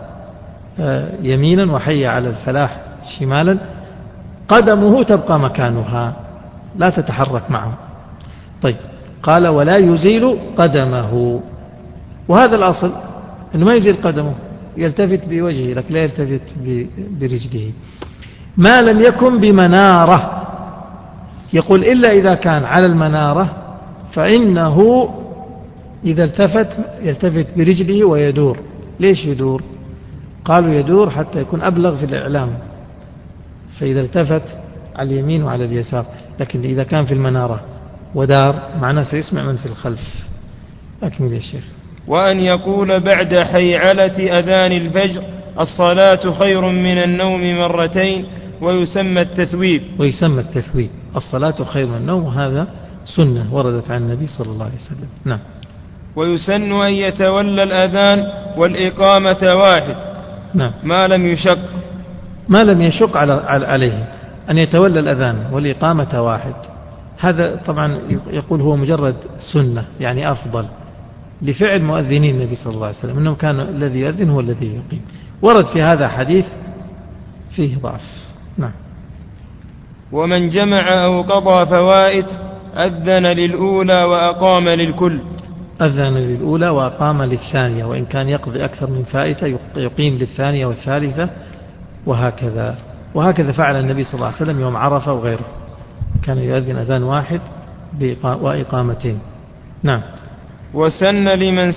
يمينا وحي على الفلاح شمالا قدمه تبقى مكانها لا تتحرك معه. طيب قال ولا يزيل قدمه، وهذا الأصل أنه ما يزيل قدمه، يلتفت بوجهه لكن لا يلتفت برجله، ما لم يكن بمنارة. يقول إلا إذا كان على المنارة فإنه إذا التفت يلتفت برجله ويدور. ليش يدور؟ قالوا يدور حتى يكون أبلغ في الإعلام، فإذا التفت على اليمين وعلى اليسار، لكن إذا كان في المنارة ودار معناه سيسمع من في الخلف. أكمل يا شيخ. وأن يقول بعد حيعلة أذان الفجر الصلاة خير من النوم مرتين ويسمى التثويب. ويسمى التثويب. الصلاة خير من النوم، وهذا سنة وردت عن النبي صلى الله عليه وسلم. نعم. ويسن أن يتولى الأذان والإقامة واحد. نعم. ما لم يشق عليه أن يتولى الأذان والإقامة واحد. هذا طبعا يقول هو مجرد سنة، يعني أفضل لفعل مؤذنين النبي صلى الله عليه وسلم، أنه كان الذي يؤذن هو الذي يقيم. ورد في هذا حديث فيه ضعف. نعم. ومن جمع أو قضى فوائد أذن للأولى وأقام للكل. أذن للأولى وأقام للثانية، وإن كان يقضي أكثر من فائتة يقيم للثانية والثالثة، وهكذا فعل النبي صلى الله عليه وسلم يوم عرفة وغيره، كان يؤذن أذان واحد وإقامتين. نعم. وسن لمن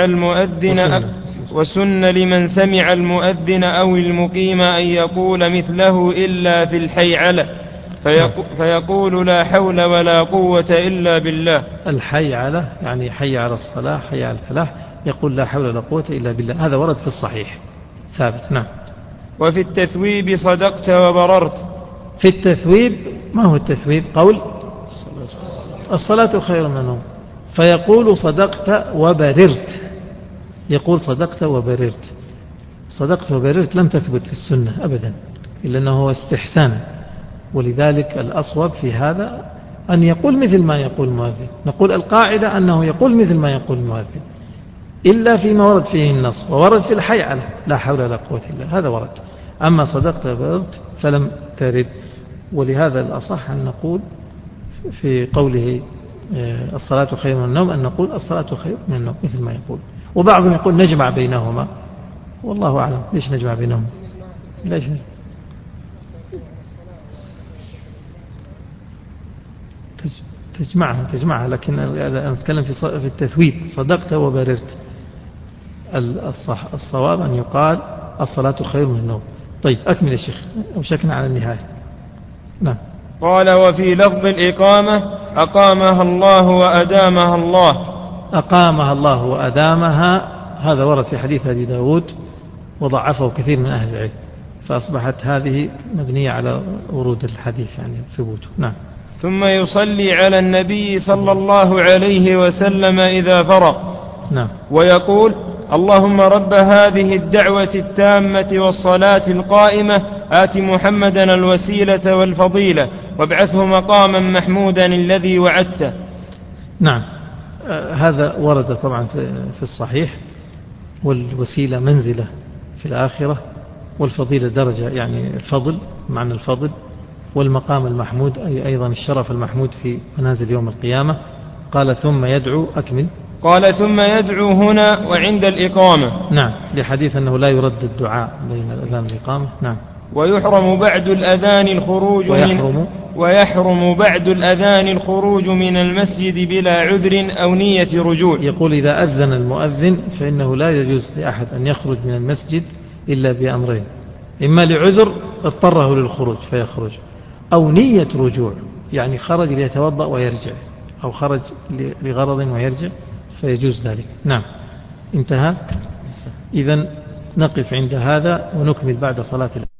سمع المؤذن أو المقيم أن يقول مثله إلا في الحيعلة، فيقول لا حول ولا قوة إلا بالله. الحيعلة يعني حي على الصلاة، حي على الفلاح، يقول لا حول ولا قوة إلا بالله. هذا ورد في الصحيح ثابت. نعم. وفي التثويب صدقت وبررت. في التثويب، ما هو التثويب؟ قول الصلاة خير من النوم، فيقول صدقت وبررت. يقول صدقت وبررت. صدقت وبررت لم تثبت في السنة أبدا، إلا أنه هو استحسان، ولذلك الأصوب في هذا أن يقول مثل ما يقول المؤذن. نقول القاعدة أنه يقول مثل ما يقول المؤذن، إلا فيما ورد فيه النص، وورد في الحي على لا حول ولا قوة إلا، هذا ورد. أما صدقت وبررت فلم ترد، ولهذا الأصح أن نقول في قوله الصلاة خير من النوم أن نقول الصلاة خير من النوم مثل ما يقول. وبعضهم يقول نجمع بينهما، والله أعلم. ليش نجمع بينهما؟ ليش تجمعها، لكن أنا أتكلم في التثويب. صدقت وبررت، الصواب أن يقال الصلاة خير من النوم. طيب أكمل يا شيخ، أوشكنا على النهاية. نعم. قال وفي لفظ الإقامة أقامها الله وأدامها الله. أقامها الله وأدامها، هذا ورد في حديث أبي داود وضعفه كثير من أهل العلم، فأصبحت هذه مبنية على ورود الحديث يعني ثبوته. نعم. ثم يصلي على النبي صلى الله عليه وسلم إذا فرغ. نعم. ويقول اللهم رب هذه الدعوة التامة والصلاة القائمة آت محمدا الوسيلة والفضيلة وابعثه مقاما محمودا الذي وعدته. نعم. هذا ورد طبعا في الصحيح، والوسيلة منزلة في الآخرة، والفضيلة درجة يعني الفضل، معنى الفضل، والمقام المحمود أي أيضا الشرف المحمود في منازل يوم القيامة. قال ثم يدعو، أكمل. قال ثم يدعو هنا وعند الإقامة. نعم، لحديث أنه لا يرد الدعاء بين الأذان والإقامة. نعم. ويحرم بعد الأذان الخروج من المسجد بلا عذر أو نية رجوع. يقول إذا أذن المؤذن فإنه لا يجوز لأحد أن يخرج من المسجد إلا بأمرين: إما لعذر اضطره للخروج فيخرج، أو نية رجوع، يعني خرج ليتوضأ ويرجع، أو خرج لغرض ويرجع فيجوز ذلك. نعم. انتهى. إذن نقف عند هذا ونكمل بعد صلاة